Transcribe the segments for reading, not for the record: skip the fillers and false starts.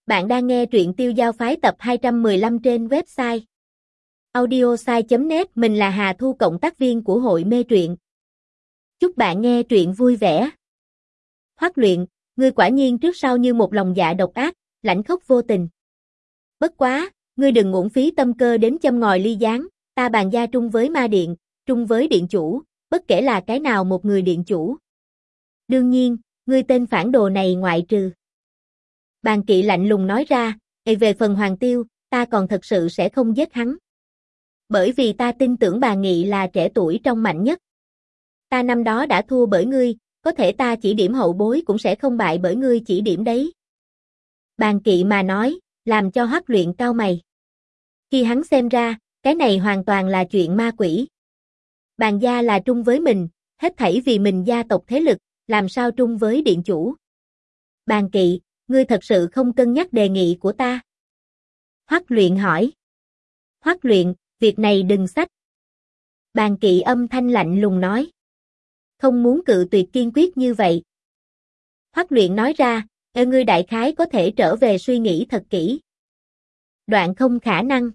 Bạn đang nghe truyện Tiêu Giao Phái tập 215 trên website audiosai.net. Mình là Hà Thu, cộng tác viên của hội mê truyện. Chúc bạn nghe truyện vui vẻ. Hoắc Luyện, ngươi quả nhiên trước sau như một lòng dạ độc ác, lãnh khốc vô tình. Bất quá, ngươi đừng uổng phí tâm cơ đến châm ngòi ly gián, ta bàn gia trung với ma điện, trung với điện chủ, bất kể là cái nào một người điện chủ. Đương nhiên, ngươi tên phản đồ này ngoại trừ. Bàn Kỵ lạnh lùng nói ra, về phần Hoàng Tiêu, ta còn thật sự sẽ không giết hắn. Bởi vì ta tin tưởng bà Nghị là trẻ tuổi trong mạnh nhất. Ta năm đó đã thua bởi ngươi, có thể ta chỉ điểm hậu bối cũng sẽ không bại bởi ngươi chỉ điểm đấy. Bàn Kỵ mà nói, làm cho Hoắc Luyện cau mày. Khi hắn xem ra, cái này hoàn toàn là chuyện ma quỷ. Bàn gia là trung với mình, hết thảy vì mình gia tộc thế lực, làm sao trung với điện chủ. Bàn Kỵ, ngươi thật sự không cân nhắc đề nghị của ta? Hoắc Luyện hỏi. Hoắc Luyện, việc này đừng xách. Bàn Kỵ âm thanh lạnh lùng nói. Không muốn cự tuyệt kiên quyết như vậy. Hoắc Luyện nói ra, ngươi đại khái có thể trở về suy nghĩ thật kỹ. Đoạn không khả năng.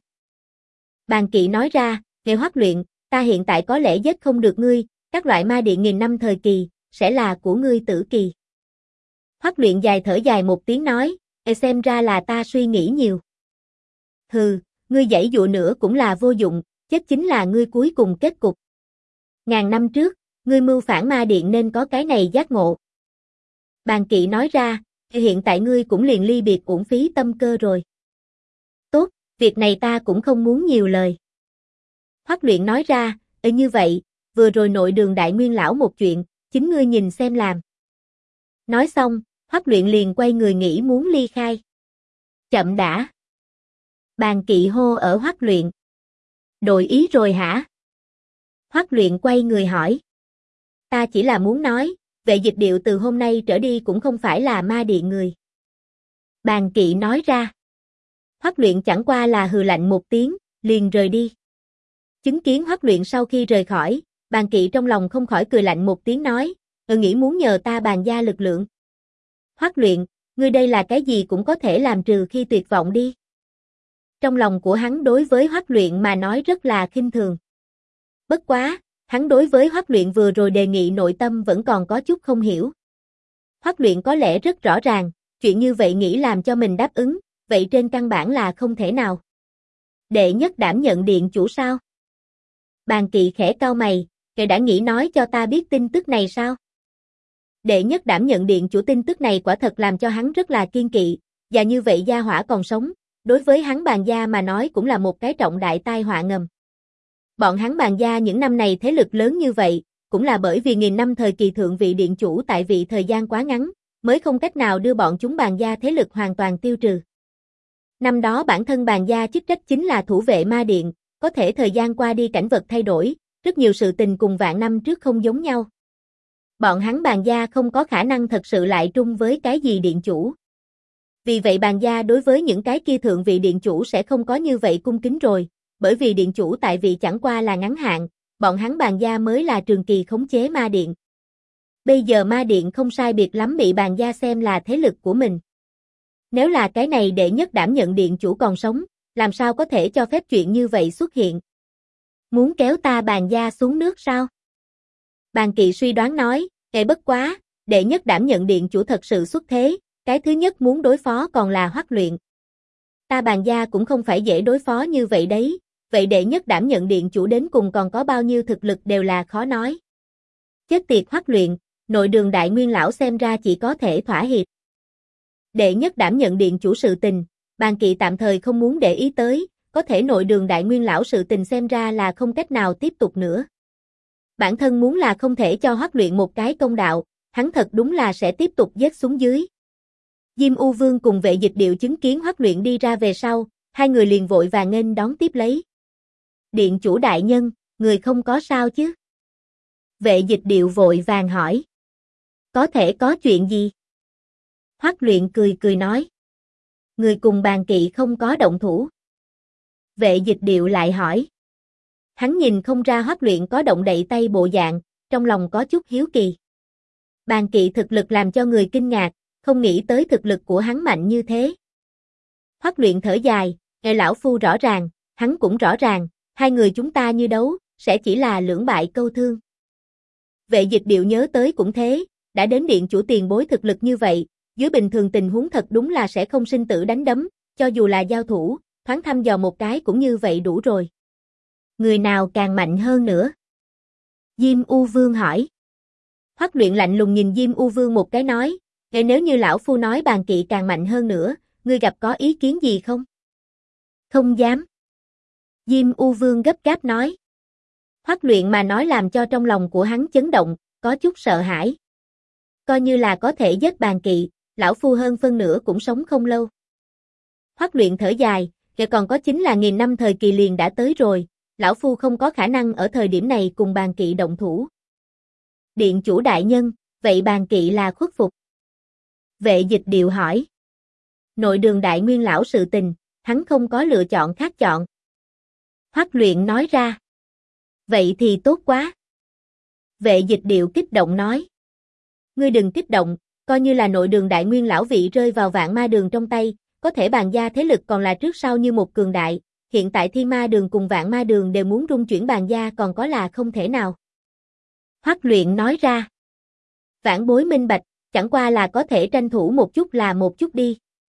Bàn Kỵ nói ra, Hoắc Luyện, ta hiện tại có lẽ giết không được ngươi, các loại ma điện nghìn năm thời kỳ, sẽ là của ngươi tử kỳ. Hoắc Luyện dài thở dài một tiếng nói, xem ra là ta suy nghĩ nhiều. Hừ, ngươi giãy dụa nữa cũng là vô dụng, chết chính là ngươi cuối cùng kết cục. Ngàn năm trước, ngươi mưu phản ma điện nên có cái này giác ngộ. Bàn Kỵ nói ra, hiện tại ngươi cũng liền ly biệt uổng phí tâm cơ rồi. Tốt, việc này ta cũng không muốn nhiều lời. Hoắc Luyện nói ra, như vậy, vừa rồi nội đường đại nguyên lão một chuyện, chính ngươi nhìn xem làm. Nói xong, Hoắc Luyện liền quay người nghĩ muốn ly khai. Chậm đã. Bàn Kỵ hô ở Hoắc Luyện. Đổi ý rồi hả? Hoắc Luyện quay người hỏi. Ta chỉ là muốn nói, Vệ Dịch Điệu từ hôm nay trở đi cũng không phải là ma điện người. Bàn Kỵ nói ra. Hoắc Luyện chẳng qua là hừ lạnh một tiếng, liền rời đi. Chứng kiến Hoắc Luyện sau khi rời khỏi, Bàn Kỵ trong lòng không khỏi cười lạnh một tiếng nói, nghĩ muốn nhờ ta bàn gia lực lượng. Hoắc Luyện, ngươi đây là cái gì cũng có thể làm trừ khi tuyệt vọng đi. Trong lòng của hắn đối với Hoắc Luyện mà nói rất là khinh thường. Bất quá, hắn đối với Hoắc Luyện vừa rồi đề nghị nội tâm vẫn còn có chút không hiểu. Hoắc Luyện có lẽ rất rõ ràng, chuyện như vậy nghĩ làm cho mình đáp ứng, vậy trên căn bản là không thể nào. Đệ nhất đảm nhận điện chủ sao? Bàn Kỵ khẽ cau mày, kẻ đã nghĩ nói cho ta biết tin tức này sao? Đệ nhất đảm nhận điện chủ tin tức này quả thật làm cho hắn rất là kiên kỵ, và như vậy gia hỏa còn sống, đối với hắn bàn gia mà nói cũng là một cái trọng đại tai họa ngầm. Bọn hắn bàn gia những năm này thế lực lớn như vậy, cũng là bởi vì nghìn năm thời kỳ thượng vị điện chủ tại vị thời gian quá ngắn, mới không cách nào đưa bọn chúng bàn gia thế lực hoàn toàn tiêu trừ. Năm đó bản thân bàn gia chức trách chính là thủ vệ ma điện, có thể thời gian qua đi cảnh vật thay đổi, rất nhiều sự tình cùng vạn năm trước không giống nhau. Bọn hắn bàn gia không có khả năng thật sự lại trung với cái gì điện chủ. Vì vậy bàn gia đối với những cái kia thượng vị điện chủ sẽ không có như vậy cung kính rồi, bởi vì điện chủ tại vị chẳng qua là ngắn hạn, bọn hắn bàn gia mới là trường kỳ khống chế ma điện. Bây giờ ma điện không sai biệt lắm bị bàn gia xem là thế lực của mình. Nếu là cái này đệ nhất đảm nhận điện chủ còn sống, làm sao có thể cho phép chuyện như vậy xuất hiện? Muốn kéo ta bàn gia xuống nước sao? Bàn Kỵ suy đoán nói, bất quá, đệ nhất đảm nhận điện chủ thật sự xuất thế, cái thứ nhất muốn đối phó còn là Hoắc Luyện. Ta bàn gia cũng không phải dễ đối phó như vậy đấy, vậy đệ nhất đảm nhận điện chủ đến cùng còn có bao nhiêu thực lực đều là khó nói. Chết tiệt Hoắc Luyện, nội đường đại nguyên lão xem ra chỉ có thể thỏa hiệp. Đệ nhất đảm nhận điện chủ sự tình, Bàn Kỵ tạm thời không muốn để ý tới, có thể nội đường đại nguyên lão sự tình xem ra là không cách nào tiếp tục nữa. Bản thân muốn là không thể cho Hoắc Luyện một cái công đạo, hắn thật đúng là sẽ tiếp tục giết xuống dưới. Diêm U Vương cùng Vệ Dịch Điệu chứng kiến Hoắc Luyện đi ra về sau, hai người liền vội vàng nghênh đón tiếp lấy. Điện chủ đại nhân, người không có sao chứ? Vệ Dịch Điệu vội vàng hỏi. Có thể có chuyện gì? Hoắc Luyện cười cười nói. Người cùng Bàn Kỵ không có động thủ. Vệ Dịch Điệu lại hỏi. Hắn nhìn không ra Hoắc Luyện có động đậy tay bộ dạng, trong lòng có chút hiếu kỳ. Bàn Kỵ thực lực làm cho người kinh ngạc, không nghĩ tới thực lực của hắn mạnh như thế. Hoắc Luyện thở dài, nghe lão phu rõ ràng, hắn cũng rõ ràng, hai người chúng ta như đấu, sẽ chỉ là lưỡng bại câu thương. Vệ Dịch Điệu nhớ tới cũng thế, đã đến điện chủ tiền bối thực lực như vậy, dưới bình thường tình huống thật đúng là sẽ không sinh tử đánh đấm, cho dù là giao thủ, thoáng thăm dò một cái cũng như vậy đủ rồi. Người nào càng mạnh hơn nữa? Diêm U Vương hỏi. Hoắc Luyện lạnh lùng nhìn Diêm U Vương một cái nói, "Ngay nếu như lão phu nói bàn kỵ càng mạnh hơn nữa, ngươi gặp có ý kiến gì không?" "Không dám." Diêm U Vương gấp gáp nói. Hoắc Luyện mà nói làm cho trong lòng của hắn chấn động, có chút sợ hãi. Coi như là có thể giết bàn kỵ, lão phu hơn phân nửa cũng sống không lâu. Hoắc Luyện thở dài, kể còn có chính là 1000 năm thời kỳ liền đã tới rồi, lão phu không có khả năng ở thời điểm này cùng bàn kỵ động thủ. Điện chủ đại nhân, vậy bàn kỵ là khuất phục? Vệ Dịch Điệu hỏi. Nội đường đại nguyên lão sự tình, hắn không có lựa chọn khác chọn. Hoắc Luyện nói ra. Vậy thì tốt quá. Vệ Dịch Điệu kích động nói. Ngươi đừng kích động, coi như là nội đường đại nguyên lão vị rơi vào vạn ma đường trong tay, có thể bàn gia thế lực còn là trước sau như một cường đại, hiện tại thiên ma đường cùng vạn ma đường đều muốn rung chuyển bàn gia còn có là không thể nào. Hoắc Luyện nói ra. Vãn bối minh bạch, chẳng qua là có thể tranh thủ một chút là một chút đi.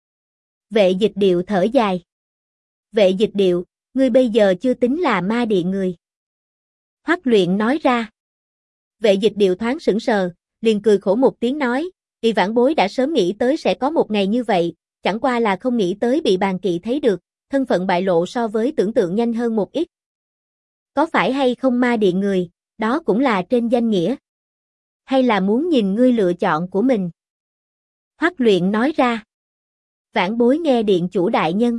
Vệ Dịch Điệu thở dài. Vệ Dịch Điệu, ngươi bây giờ chưa tính là ma điện người. Hoắc Luyện nói ra. Vệ Dịch Điệu thoáng sững sờ, liền cười khổ một tiếng nói, y vãn bối đã sớm nghĩ tới sẽ có một ngày như vậy, chẳng qua là không nghĩ tới bị bàn kỵ thấy được, thân phận bại lộ so với tưởng tượng nhanh hơn một ít. Có phải hay không ma điện người, đó cũng là trên danh nghĩa. Hay là muốn nhìn ngươi lựa chọn của mình? Hoắc Luyện nói ra. Vãn bối nghe điện chủ đại nhân.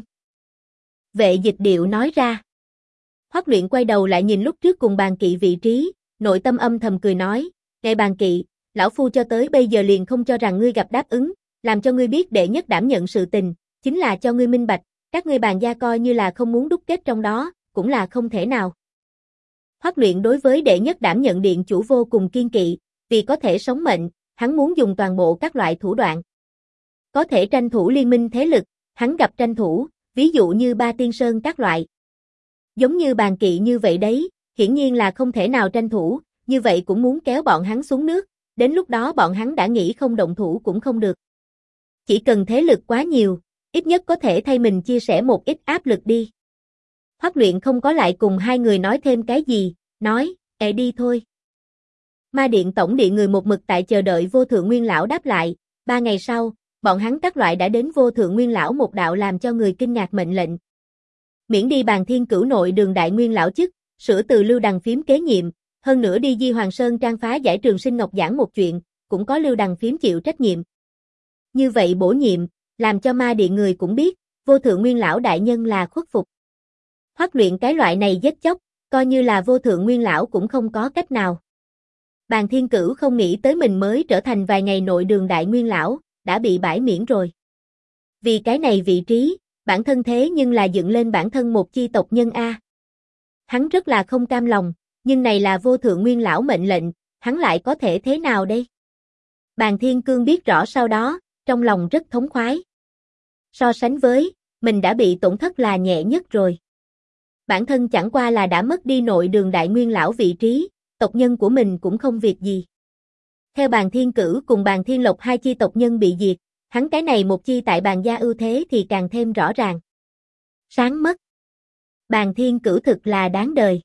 Vệ Dịch Điệu nói ra. Hoắc Luyện quay đầu lại nhìn lúc trước cùng bàn kỵ vị trí, nội tâm âm thầm cười nói, "Ngài bàn kỵ, lão phu cho tới bây giờ liền không cho rằng ngươi gặp đáp ứng, làm cho ngươi biết đệ nhất đảm nhận sự tình, chính là cho ngươi minh bạch, các ngươi bàn gia coi như là không muốn đúc kết trong đó, cũng là không thể nào." Hoắc Luyện đối với đệ nhất đảm nhận điện chủ vô cùng kiên kỵ, vì có thể sống mệnh, hắn muốn dùng toàn bộ các loại thủ đoạn. Có thể tranh thủ liên minh thế lực, hắn gặp tranh thủ, ví dụ như Ba Tiên Sơn các loại. Giống như bàn kỵ như vậy đấy, hiển nhiên là không thể nào tranh thủ, như vậy cũng muốn kéo bọn hắn xuống nước, đến lúc đó bọn hắn đã nghĩ không động thủ cũng không được. Chỉ cần thế lực quá nhiều, ít nhất có thể thay mình chia sẻ một ít áp lực đi. Hoắc Luyện không có lại cùng hai người nói thêm cái gì, nói, đi thôi. Ma điện tổng điện người một mực tại chờ đợi vô thượng nguyên lão đáp lại, 3 ngày sau, bọn hắn các loại đã đến vô thượng nguyên lão một đạo làm cho người kinh ngạc mệnh lệnh. Miễn đi bàn thiên cửu nội đường đại nguyên lão chức, sửa từ Lưu Đằng Phím kế nhiệm, hơn nữa đi Di Hoàng Sơn trang phá giải Trường Sinh Ngọc giảng một chuyện, cũng có Lưu Đằng Phím chịu trách nhiệm. Như vậy bổ nhiệm, làm cho ma điện người cũng biết, vô thượng nguyên lão đại nhân là khuất phục. Hoắc Luyện cái loại này giết chóc, coi như là vô thượng nguyên lão cũng không có cách nào. Bàn thiên cửu không nghĩ tới mình mới trở thành vài ngày nội đường đại nguyên lão, đã bị bãi miễn rồi. Vì cái này vị trí, bản thân thế nhưng là dựng lên bản thân một chi tộc nhân A. Hắn rất là không cam lòng, nhưng này là vô thượng nguyên lão mệnh lệnh, hắn lại có thể thế nào đây? Bàn Thiên Cương biết rõ sau đó, trong lòng rất thống khoái. So sánh với, mình đã bị tổn thất là nhẹ nhất rồi. Bản thân chẳng qua là đã mất đi nội đường đại nguyên lão vị trí, tộc nhân của mình cũng không việc gì. Theo Bàn Thiên Cửu cùng Bàn Thiên Lộc hai chi tộc nhân bị diệt, hắn cái này một chi tại Bàn gia ưu thế thì càng thêm rõ ràng. Sáng mất. Bàn Thiên Cửu thực là đáng đời.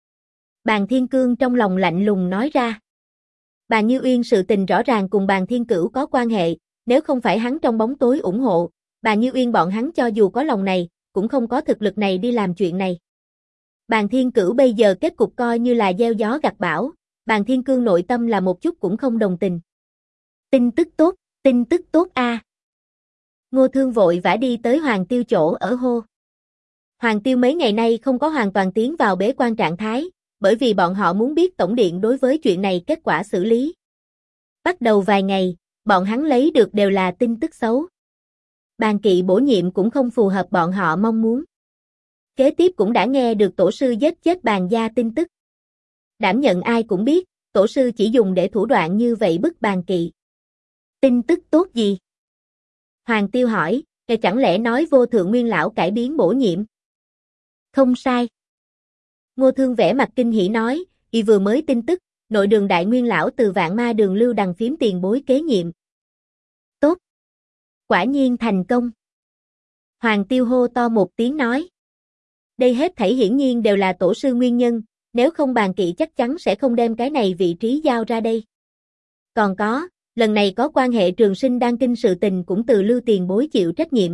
Bàn Thiên Cương trong lòng lạnh lùng nói ra. Bàn Như Uyên sự tình rõ ràng cùng Bàn Thiên Cửu có quan hệ, nếu không phải hắn trong bóng tối ủng hộ, Bàn Như Uyên bọn hắn cho dù có lòng này, cũng không có thực lực này đi làm chuyện này. Bàn Thiên Cửu bây giờ kết cục coi như là gieo gió gặt bão, Bàn Thiên Cương nội tâm là một chút cũng không đồng tình. Tin tức tốt a. Ngô Thương vội vã đi tới Hoàng Tiêu chỗ ở hô. Hoàng Tiêu mấy ngày nay không có hoàn toàn tiến vào bế quan trạng thái, bởi vì bọn họ muốn biết tổng điện đối với chuyện này kết quả xử lý. Bắt đầu vài ngày, bọn hắn lấy được đều là tin tức xấu. Bàn kỵ bổ nhiệm cũng không phù hợp bọn họ mong muốn. Kế tiếp cũng đã nghe được tổ sư giết chết Bàn gia tin tức. Đảm nhận ai cũng biết, tổ sư chỉ dùng để thủ đoạn như vậy bức Bàn kỵ. Tin tức tốt gì? Hoàng Tiêu hỏi, Chẳng lẽ nói vô thượng nguyên lão cải biến bổ nhiệm? Không sai. Ngô Thương vẻ mặt kinh hỉ nói, y vừa mới tin tức, nội đường đại nguyên lão từ Vạn Ma đường Lưu Đằng Phiếm tiền bối kế nhiệm. Tốt. Quả nhiên thành công. Hoàng Tiêu hô to một tiếng nói. Đây hết thảy hiển nhiên đều là tổ sư nguyên nhân, nếu không bàn kỵ chắc chắn sẽ không đem cái này vị trí giao ra đây. Còn có, lần này có quan hệ Trường Sinh Đan Kinh sự tình cũng từ Lưu tiền bối chịu trách nhiệm.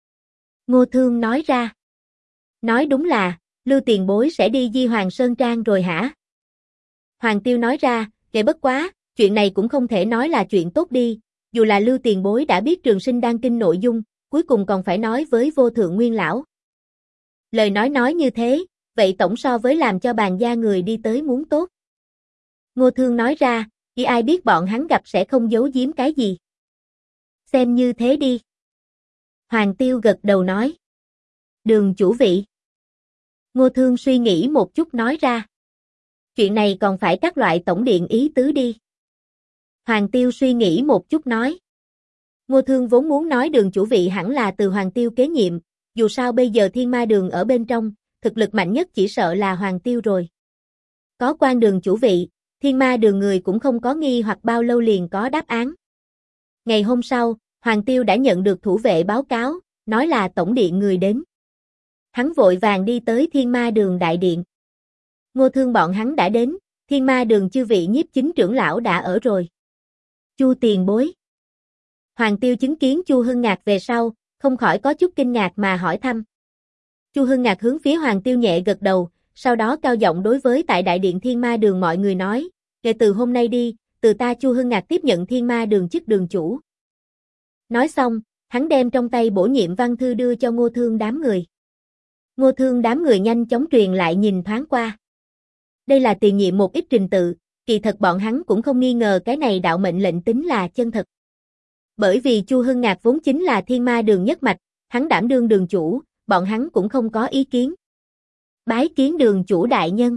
Ngô Thương nói ra. Nói đúng là, Lưu tiền bối sẽ đi Di Hoàng Sơn Trang rồi hả? Hoàng Tiêu nói ra, bất quá, chuyện này cũng không thể nói là chuyện tốt đi, dù là Lưu tiền bối đã biết Trường Sinh Đan Kinh nội dung, cuối cùng còn phải nói với vô thượng nguyên lão. Lời nói như thế, vậy tổng so với làm cho bàn gia người đi tới muốn tốt. Ngô Thương nói ra, ai biết bọn hắn gặp sẽ không giấu giếm cái gì. Xem như thế đi. Hoàng Tiêu gật đầu nói. Đường chủ vị. Ngô Thương suy nghĩ một chút nói ra. Chuyện này còn phải các loại tổng điện ý tứ đi. Hoàng Tiêu suy nghĩ một chút nói. Ngô Thương vốn muốn nói đường chủ vị hẳn là từ Hoàng Tiêu kế nhiệm, dù sao bây giờ Thiên Ma đường ở bên trong, thực lực mạnh nhất chỉ sợ là Hoàng Tiêu rồi. Có quan đường chủ vị, Thiên Ma đường người cũng không có nghi hoặc bao lâu liền có đáp án. Ngày hôm sau, Hoàng Tiêu đã nhận được thủ vệ báo cáo, nói là tổng điện người đến. Hắn vội vàng đi tới Thiên Ma đường đại điện. Ngô Thương bọn hắn đã đến, Thiên Ma đường chư vị nhiếp chính trưởng lão đã ở rồi. Chu tiền bối. Hoàng Tiêu chứng kiến Chu Hưng Ngạc về sau, không khỏi có chút kinh ngạc mà hỏi thăm. Chu Hưng Ngạc hướng phía Hoàng Tiêu nhẹ gật đầu, sau đó cao giọng đối với tại đại điện Thiên Ma đường mọi người nói, kể từ hôm nay đi, từ ta Chu Hưng Ngạc tiếp nhận Thiên Ma đường chức đường chủ. Nói xong, hắn đem trong tay bổ nhiệm văn thư đưa cho Ngô Thương đám người. Ngô Thương đám người nhanh chóng truyền lại nhìn thoáng qua. Đây là tiền nhiệm một ít trình tự, kỳ thật bọn hắn cũng không nghi ngờ cái này đạo mệnh lệnh tính là chân thật. Bởi vì Chu Hưng Ngạc vốn chính là Thiên Ma đường nhất mạch, hắn đảm đương đường chủ, bọn hắn cũng không có ý kiến. Bái kiến đường chủ đại nhân.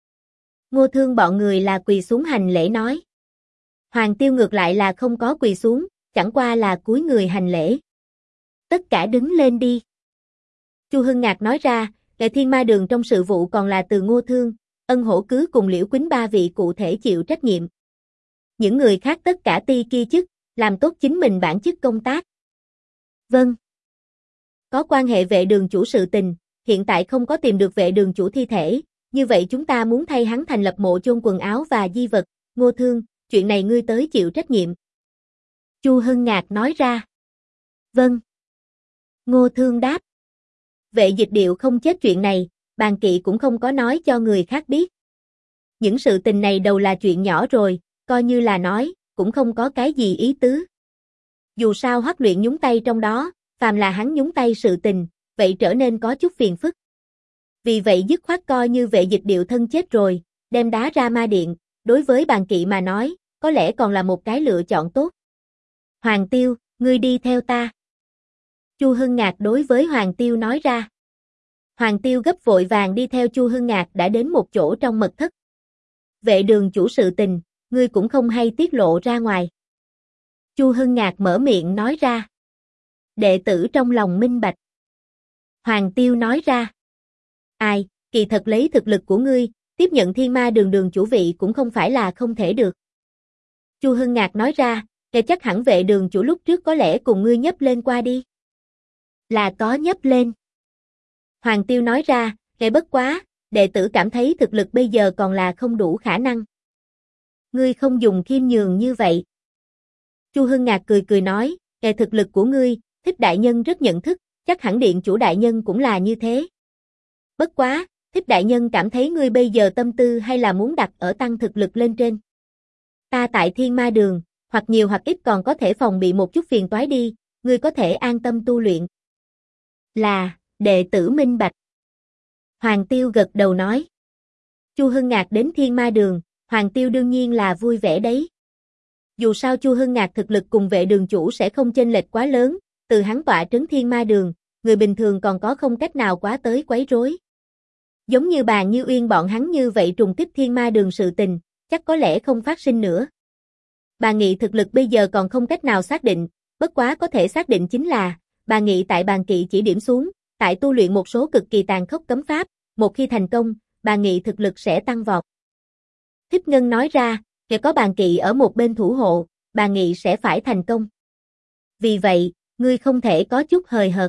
Ngô Thương bọn người là quỳ xuống hành lễ nói. Hoàng Tiêu ngược lại là không có quỳ xuống, chẳng qua là cúi người hành lễ. Tất cả đứng lên đi. Chu Hưng Ngạc nói ra, cái Thiên Ma đường trong sự vụ còn là từ Ngô Thương, Ân Hổ Cứ cùng Liễu Quýnh ba vị cụ thể chịu trách nhiệm. Những người khác tất cả ti kia chức, làm tốt chính mình bản chức công tác. Vâng. Có quan hệ vệ đường chủ sự tình, hiện tại không có tìm được vệ đường chủ thi thể, như vậy chúng ta muốn thay hắn thành lập mộ chôn quần áo và di vật, Ngô Thương, chuyện này ngươi tới chịu trách nhiệm. Chu Hưng Ngạc nói ra. Vâng. Ngô Thương đáp. Vệ Dịch Điệu không chết chuyện này, bàn kỵ cũng không có nói cho người khác biết. Những sự tình này đầu là chuyện nhỏ rồi, coi như là nói, cũng không có cái gì ý tứ. Dù sao Hoắc Luyện nhúng tay trong đó, phàm là hắn nhúng tay sự tình, vậy trở nên có chút phiền phức. Vì vậy dứt khoát coi như Vệ Dịch Điệu thân chết rồi, đem đá ra ma điện, đối với bàn kỵ mà nói, có lẽ còn là một cái lựa chọn tốt. Hoàng Tiêu, ngươi đi theo ta. Chu Hưng Ngạc đối với Hoàng Tiêu nói ra. Hoàng Tiêu gấp vội vàng đi theo Chu Hưng Ngạc đã đến một chỗ trong mật thất. Vệ đường chủ sự tình, ngươi cũng không hay tiết lộ ra ngoài. Chu Hưng Ngạc mở miệng nói ra. Đệ tử trong lòng minh bạch. Hoàng Tiêu nói ra. Ai, kỳ thật lấy thực lực của ngươi, tiếp nhận Thiên Ma đường đường chủ vị cũng không phải là không thể được. Chu Hưng Ngạc nói ra, chắc hẳn vệ đường chủ lúc trước có lẽ cùng ngươi nhấp lên qua đi. Là có nhấp lên. Hoàng Tiêu nói ra, bất quá, đệ tử cảm thấy thực lực bây giờ còn là không đủ khả năng. Ngươi không dùng khiêm nhường như vậy. Chu Hưng Ngạc cười cười nói, thực lực của ngươi, Thích đại nhân rất nhận thức, chắc hẳn điện chủ đại nhân cũng là như thế. Bất quá, Thích đại nhân cảm thấy ngươi bây giờ tâm tư hay là muốn đặt ở tăng thực lực lên trên. Ta tại Thiên Ma đường, hoặc nhiều hoặc ít còn có thể phòng bị một chút phiền toái đi, ngươi có thể an tâm tu luyện. Là, đệ tử minh bạch. Hoàng Tiêu gật đầu nói. Chu Hưng Ngạc đến Thiên Ma đường, Hoàng Tiêu đương nhiên là vui vẻ đấy. Dù sao Chu Hưng Ngạc thực lực cùng vệ đường chủ sẽ không chênh lệch quá lớn, từ hắn tọa trấn Thiên Ma đường, người bình thường còn có không cách nào quá tới quấy rối. Giống như Bàn Như Uyên bọn hắn như vậy trùng kích Thiên Ma đường sự tình, chắc có lẽ không phát sinh nữa. Bà Nghị thực lực bây giờ còn không cách nào xác định, bất quá có thể xác định chính là, Bà Nghị tại bàn kỵ chỉ điểm xuống, tại tu luyện một số cực kỳ tàn khốc cấm pháp, một khi thành công, bà Nghị thực lực sẽ tăng vọt. Thích Ngân nói ra, kể có bàn kỵ ở một bên thủ hộ, bà Nghị sẽ phải thành công. Vì vậy, ngươi không thể có chút hời hợt.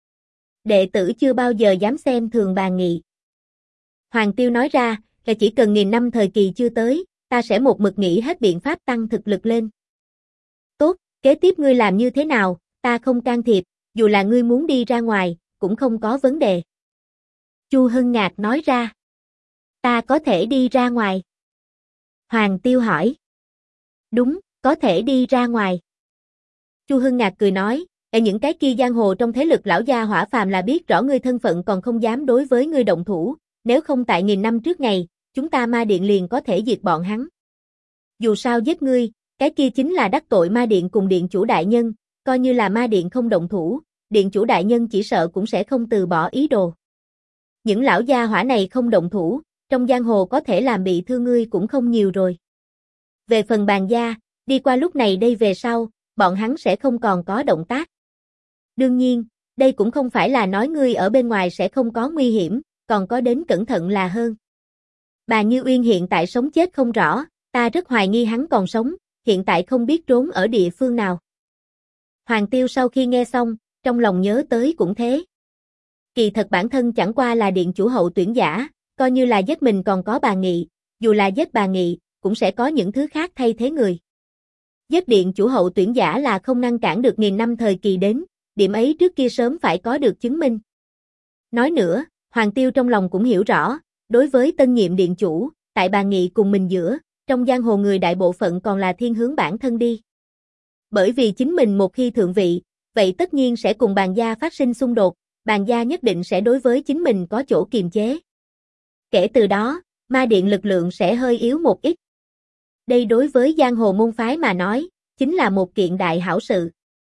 Đệ tử chưa bao giờ dám xem thường bà Nghị. Hoàng Tiêu nói ra, là chỉ cần 1000 năm thời kỳ chưa tới, ta sẽ một mực nghĩ hết biện pháp tăng thực lực lên. Tốt, kế tiếp ngươi làm như thế nào, ta không can thiệp, dù là ngươi muốn đi ra ngoài, cũng không có vấn đề. Chu Hưng Ngạc nói ra. Ta có thể đi ra ngoài. Hoàng Tiêu hỏi. Đúng, có thể đi ra ngoài. Chu Hưng Ngạc cười nói, những cái kia giang hồ trong thế lực lão gia hỏa phàm là biết rõ ngươi thân phận còn không dám đối với ngươi động thủ, nếu không tại 1000 năm trước ngày, chúng ta ma điện liền có thể diệt bọn hắn. Dù sao giết ngươi, cái kia chính là đắc tội ma điện cùng điện chủ đại nhân, coi như là ma điện không động thủ, điện chủ đại nhân chỉ sợ cũng sẽ không từ bỏ ý đồ. Những lão gia hỏa này không động thủ, trong giang hồ có thể làm bị thương ngươi cũng không nhiều rồi. Về phần Bàn gia, đi qua lúc này đây về sau, bọn hắn sẽ không còn có động tác. Đương nhiên, đây cũng không phải là nói ngươi ở bên ngoài sẽ không có nguy hiểm, còn có đến cẩn thận là hơn. Bà Như Uyên hiện tại sống chết không rõ, ta rất hoài nghi hắn còn sống, hiện tại không biết trốn ở địa phương nào. Hoàng Tiêu sau khi nghe xong, trong lòng nhớ tới cũng thế. Kỳ thật bản thân chẳng qua là điện chủ hậu tuyển giả, coi như là giết mình còn có bà Nghị, dù là giết bà Nghị, cũng sẽ có những thứ khác thay thế người. Giết điện chủ hậu tuyển giả là không ngăn cản được 1000 năm thời kỳ đến, điểm ấy trước kia sớm phải có được chứng minh. Nói nữa, Hoàng Tiêu trong lòng cũng hiểu rõ, đối với tân nhiệm điện chủ, tại bà Nghị cùng mình giữa, trong giang hồ người đại bộ phận còn là thiên hướng bản thân đi. Bởi vì chính mình một khi thượng vị, vậy tất nhiên sẽ cùng Bàn gia phát sinh xung đột, Bàn gia nhất định sẽ đối với chính mình có chỗ kiềm chế. Kể từ đó, ma điện lực lượng sẽ hơi yếu một ít. Đây đối với giang hồ môn phái mà nói, chính là một kiện đại hảo sự.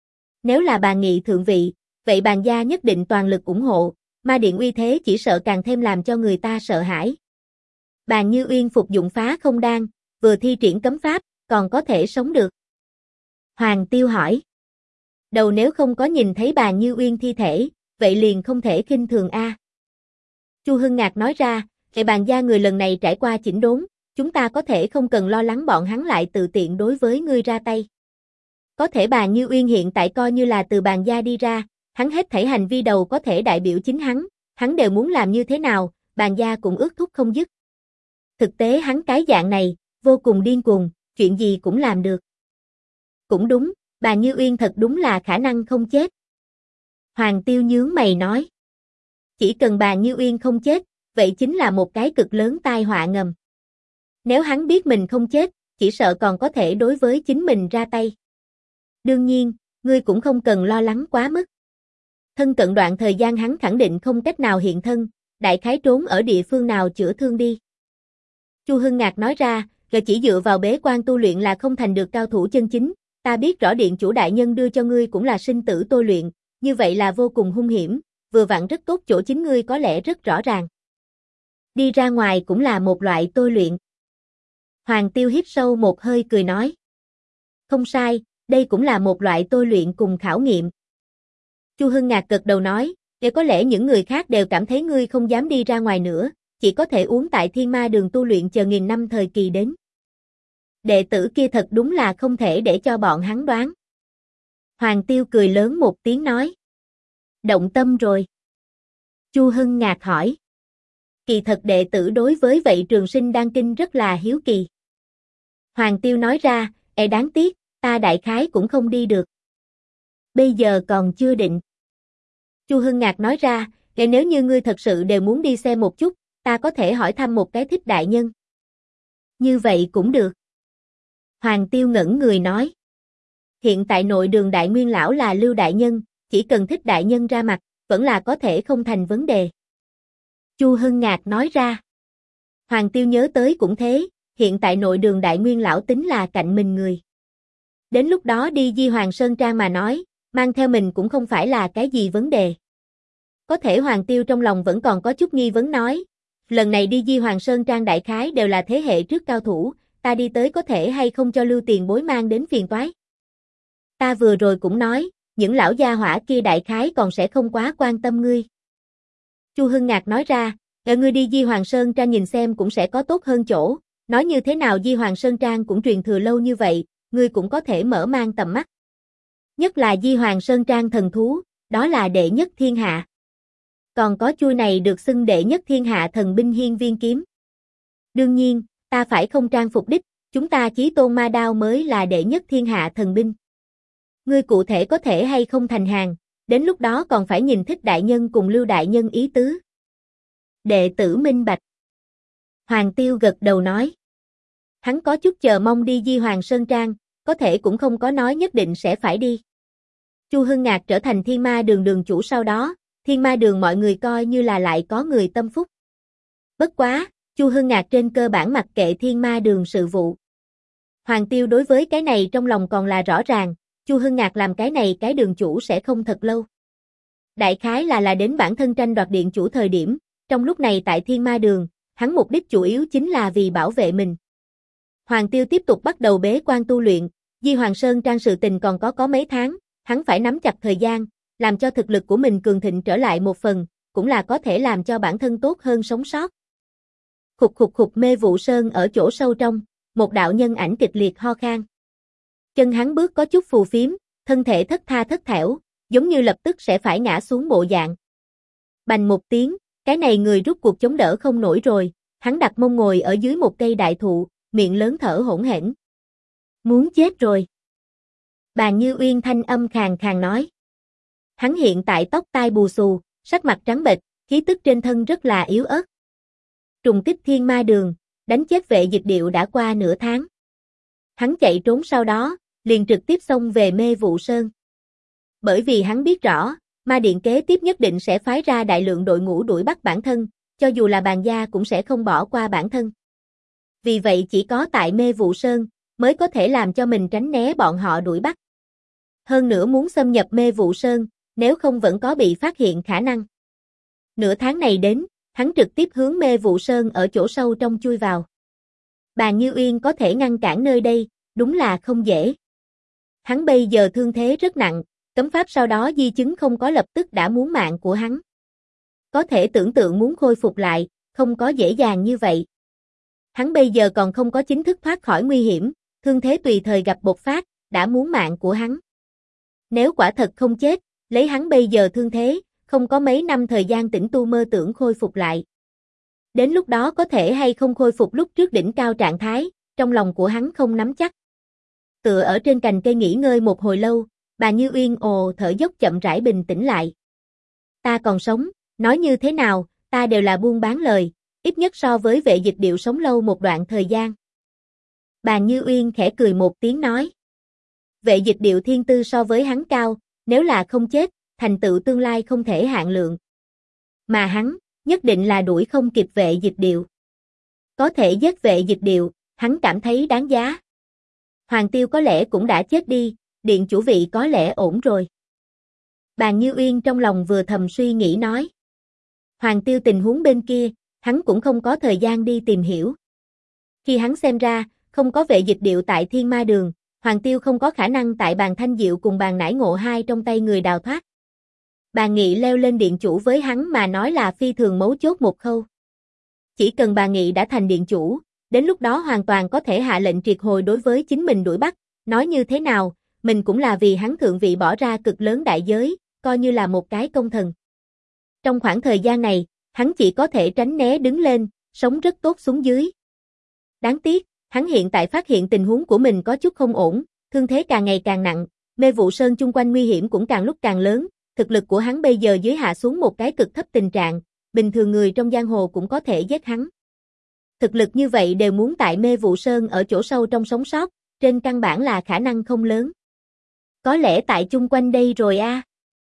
Nếu là Bàn Nghị thượng vị, vậy Bàn gia nhất định toàn lực ủng hộ, ma điện uy thế chỉ sợ càng thêm làm cho người ta sợ hãi. Bàn Như Uyên phục dụng phá không đan, vừa thi triển cấm pháp, còn có thể sống được. Hoàng Tiêu hỏi. Đầu nếu không có nhìn thấy Bàn Như Uyên thi thể, vậy liền không thể khinh thường a. Chu Hưng Ngạc nói ra, hệ Bàn gia người lần này trải qua chỉnh đốn, chúng ta có thể không cần lo lắng bọn hắn lại tự tiện đối với ngươi ra tay. Có thể Bàn Như Uyên hiện tại coi như là từ Bàn gia đi ra, hắn hết thảy hành vi đầu có thể đại biểu chính hắn đều muốn làm như thế nào, Bàn gia cũng ước thúc không dứt. Thực tế hắn cái dạng này, vô cùng điên cuồng, chuyện gì cũng làm được. Cũng đúng, Bàn Như Uyên thật đúng là khả năng không chết. Hoàng Tiêu nhướng mày nói. Chỉ cần Bàn Như Uyên không chết, vậy chính là một cái cực lớn tai họa ngầm. Nếu hắn biết mình không chết, chỉ sợ còn có thể đối với chính mình ra tay. Đương nhiên, ngươi cũng không cần lo lắng quá mức. Thân cận đoạn thời gian hắn khẳng định không cách nào hiện thân, đại khái trốn ở địa phương nào chữa thương đi. Chu Hưng Ngạc nói ra, chỉ dựa vào bế quan tu luyện là không thành được cao thủ chân chính, ta biết rõ điện chủ đại nhân đưa cho ngươi cũng là sinh tử tôi luyện, như vậy là vô cùng hung hiểm, vừa vặn rất tốt chỗ chính ngươi có lẽ rất rõ ràng. Đi ra ngoài cũng là một loại tôi luyện. Hoàng Tiêu hít sâu một hơi cười nói. Không sai, đây cũng là một loại tôi luyện cùng khảo nghiệm. Chu Hưng Ngạc gật đầu nói, để có lẽ những người khác đều cảm thấy ngươi không dám đi ra ngoài nữa, chỉ có thể uống tại Thiên Ma Đường tu luyện chờ 1000 năm thời kỳ đến. Đệ tử kia thật đúng là không thể để cho bọn hắn đoán. Hoàng Tiêu cười lớn một tiếng nói. Động tâm rồi. Chu Hưng Ngạc hỏi. Kỳ thật đệ tử đối với vậy Trường Sinh Đan Kinh rất là hiếu kỳ. Hoàng Tiêu nói ra, đáng tiếc, ta đại khái cũng không đi được. Bây giờ còn chưa định. Chu Hưng Ngạc nói ra, nếu như ngươi thật sự đều muốn đi xem một chút, ta có thể hỏi thăm một cái Thích đại nhân. Như vậy cũng được. Hoàng Tiêu ngẩn người nói. Hiện tại nội đường đại nguyên lão là Lưu đại nhân, chỉ cần Thích đại nhân ra mặt, vẫn là có thể không thành vấn đề. Chu Hưng Ngạc nói ra. Hoàng Tiêu nhớ tới cũng thế, hiện tại nội đường đại nguyên lão tính là cạnh mình người. Đến lúc đó đi Di Hoàng Sơn Trang mà nói, mang theo mình cũng không phải là cái gì vấn đề. Có thể Hoàng Tiêu trong lòng vẫn còn có chút nghi vấn nói, lần này đi Di Hoàng Sơn Trang đại khái đều là thế hệ trước cao thủ, ta đi tới có thể hay không cho Lưu tiền bối mang đến phiền toái. Ta vừa rồi cũng nói, những lão gia hỏa kia đại khái còn sẽ không quá quan tâm ngươi. Chu Hưng Ngạc nói ra, ngươi đi Di Hoàng Sơn Trang nhìn xem cũng sẽ có tốt hơn chỗ, nói như thế nào Di Hoàng Sơn Trang cũng truyền thừa lâu như vậy, ngươi cũng có thể mở mang tầm mắt. Nhất là Di Hoàng Sơn Trang thần thú, đó là đệ nhất thiên hạ. Còn có chuôi này được xưng đệ nhất thiên hạ thần binh hiên viên kiếm. Đương nhiên, ta phải không trang phục đích, chúng ta Chí Tôn Ma Đao mới là đệ nhất thiên hạ thần binh. Ngươi cụ thể có thể hay không thành hàng, đến lúc đó còn phải nhìn Thích đại nhân cùng Lưu đại nhân ý tứ. Đệ tử minh bạch. Hoàng Tiêu gật đầu nói. Hắn có chút chờ mong đi Di Hoàng Sơn Trang, có thể cũng không có nói nhất định sẽ phải đi. Chu Hưng Ngạc trở thành Thiên Ma Đường đường chủ sau đó, Thiên Ma Đường mọi người coi như là lại có người tâm phúc. Bất quá, Chu Hưng Ngạc trên cơ bản mặc kệ Thiên Ma Đường sự vụ. Hoàng Tiêu đối với cái này trong lòng còn là rõ ràng, Chu Hưng Ngạc làm cái này cái đường chủ sẽ không thật lâu. Đại khái là đến bản thân tranh đoạt điện chủ thời điểm, trong lúc này tại Thiên Ma Đường, hắn mục đích chủ yếu chính là vì bảo vệ mình. Hoàng Tiêu tiếp tục bắt đầu bế quan tu luyện, Di Hoàng Sơn Trang sự tình còn có mấy tháng, hắn phải nắm chặt thời gian, làm cho thực lực của mình cường thịnh trở lại một phần, cũng là có thể làm cho bản thân tốt hơn sống sót. Khục khục khục, Mê Vụ Sơn ở chỗ sâu trong, một đạo nhân ảnh kịch liệt ho khan. Chân hắn bước có chút phù phiếm, thân thể thất tha thất thểu, giống như lập tức sẽ phải ngã xuống bộ dạng. Bành một tiếng, cái này người rút cuộc chống đỡ không nổi rồi, hắn đặt mông ngồi ở dưới một cây đại thụ, miệng lớn thở hổn hển. Muốn chết rồi. Bàn Như Uyên thanh âm khàn khàn nói. Hắn hiện tại tóc tai bù xù, sắc mặt trắng bệch, khí tức trên thân rất là yếu ớt. Trùng kích Thiên Ma Đường, đánh chết Vệ Dịch Điệu đã qua nửa tháng. Hắn chạy trốn sau đó, liền trực tiếp xông về Mê Vụ Sơn. Bởi vì hắn biết rõ, Ma Điện kế tiếp nhất định sẽ phái ra đại lượng đội ngũ đuổi bắt bản thân, cho dù là Bàn gia cũng sẽ không bỏ qua bản thân. Vì vậy chỉ có tại Mê Vụ Sơn, mới có thể làm cho mình tránh né bọn họ đuổi bắt. Hơn nữa muốn xâm nhập Mê Vụ Sơn, nếu không vẫn có bị phát hiện khả năng. Nửa tháng này đến, hắn trực tiếp hướng Mê Vụ Sơn ở chỗ sâu trong chui vào. Bàn Như Uyên có thể ngăn cản nơi đây, đúng là không dễ. Hắn bây giờ thương thế rất nặng, cấm pháp sau đó di chứng không có lập tức đã muốn mạng của hắn. Có thể tưởng tượng muốn khôi phục lại, không có dễ dàng như vậy. Hắn bây giờ còn không có chính thức thoát khỏi nguy hiểm, thương thế tùy thời gặp bộc phát, đã muốn mạng của hắn. Nếu quả thật không chết, lấy hắn bây giờ thương thế, không có mấy năm thời gian tĩnh tu mơ tưởng khôi phục lại. Đến lúc đó có thể hay không khôi phục lúc trước đỉnh cao trạng thái, trong lòng của hắn không nắm chắc. Tựa ở trên cành cây nghỉ ngơi một hồi lâu, Bà Như Uyên ồ thở dốc chậm rãi bình tĩnh lại. Ta còn sống, nói như thế nào, ta đều là buôn bán lời, ít nhất so với Vệ Dịch Điệu sống lâu một đoạn thời gian. Bà Như Uyên khẽ cười một tiếng nói. Vệ Dịch Điệu thiên tư so với hắn cao, nếu là không chết, thành tựu tương lai không thể hạn lượng. Mà hắn, nhất định là đuổi không kịp Vệ Dịch Điệu. Có thể giết Vệ Dịch Điệu, hắn cảm thấy đáng giá. Hoàng Tiêu có lẽ cũng đã chết đi, điện chủ vị có lẽ ổn rồi. Bàn Như Uyên trong lòng vừa thầm suy nghĩ nói. Hoàng Tiêu tình huống bên kia, hắn cũng không có thời gian đi tìm hiểu. Khi hắn xem ra, không có Vệ Dịch Điệu tại Thiên Ma Đường, Hoàng Tiêu không có khả năng tại Bàn Thanh Diệu cùng Bàn Nải Ngộ hai trong tay người đào thoát. Bàn Nghị leo lên điện chủ với hắn mà nói là phi thường mấu chốt một khâu. Chỉ cần Bàn Nghị đã thành điện chủ, đến lúc đó hoàn toàn có thể hạ lệnh triệt hồi đối với chính mình đuổi bắt, nói như thế nào, mình cũng là vì hắn thượng vị bỏ ra cực lớn đại giới, coi như là một cái công thần. Trong khoảng thời gian này, hắn chỉ có thể tránh né đứng lên, sống rất tốt xuống dưới. Đáng tiếc, hắn hiện tại phát hiện tình huống của mình có chút không ổn, thương thế càng ngày càng nặng, Mê Vụ Sơn chung quanh nguy hiểm cũng càng lúc càng lớn, thực lực của hắn bây giờ dưới hạ xuống một cái cực thấp tình trạng, bình thường người trong giang hồ cũng có thể giết hắn. Thực lực như vậy đều muốn tại Mê Vụ Sơn ở chỗ sâu trong sống sót, trên căn bản là khả năng không lớn. Có lẽ tại chung quanh đây rồi a.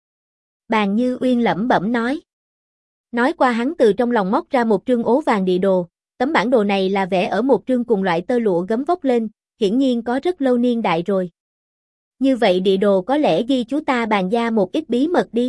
Bàn Như Uyên lẩm bẩm nói. Nói qua hắn từ trong lòng móc ra một trương ố vàng địa đồ, tấm bản đồ này là vẽ ở một trương cùng loại tơ lụa gấm vóc lên, hiển nhiên có rất lâu niên đại rồi. Như vậy địa đồ có lẽ ghi chú ta Bàn gia một ít bí mật đi.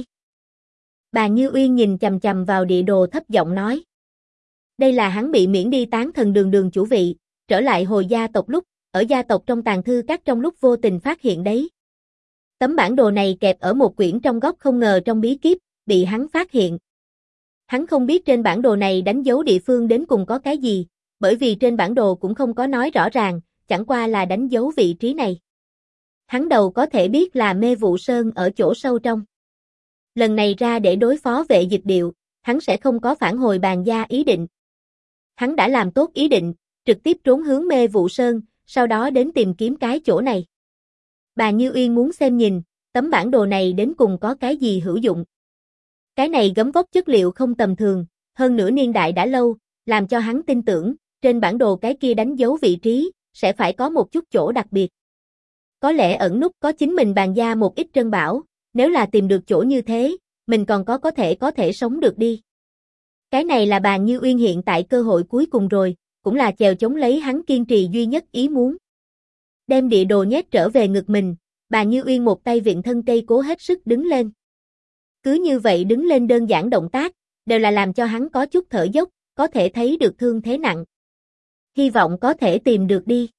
Bàn Như Uyên nhìn chằm chằm vào địa đồ thấp giọng nói. Đây là hắn bị miễn đi Tán Thần Đường đường chủ vị, trở lại hồi gia tộc lúc, ở gia tộc trong tàng thư các trong lúc vô tình phát hiện đấy. Tấm bản đồ này kẹp ở một quyển trong góc không ngờ trong bí kíp, bị hắn phát hiện. Hắn không biết trên bản đồ này đánh dấu địa phương đến cùng có cái gì, bởi vì trên bản đồ cũng không có nói rõ ràng, chẳng qua là đánh dấu vị trí này. Hắn đầu có thể biết là Mê Vụ Sơn ở chỗ sâu trong. Lần này ra để đối phó Vệ Dịch Điệu, hắn sẽ không có phản hồi Bàn Gia ý định. Hắn đã làm tốt ý định, trực tiếp trốn hướng Mê Vụ Sơn, sau đó đến tìm kiếm cái chỗ này. Bà Như Uyên muốn xem nhìn, tấm bản đồ này đến cùng có cái gì hữu dụng. Cái này gấm vóc chất liệu không tầm thường, hơn nửa niên đại đã lâu, làm cho hắn tin tưởng, trên bản đồ cái kia đánh dấu vị trí, sẽ phải có một chút chỗ đặc biệt. Có lẽ ẩn nút có chính mình Bàn Gia một ít trân bảo, nếu là tìm được chỗ như thế, mình còn có thể sống được đi. Cái này là bà Như Uyên hiện tại cơ hội cuối cùng rồi, cũng là chèo chống lấy hắn kiên trì duy nhất ý muốn. Đem địa đồ nhét trở về ngực mình, bà Như Uyên một tay viện thân cây cố hết sức đứng lên. Cứ như vậy đứng lên đơn giản động tác, đều là làm cho hắn có chút thở dốc, có thể thấy được thương thế nặng. Hy vọng có thể tìm được đi.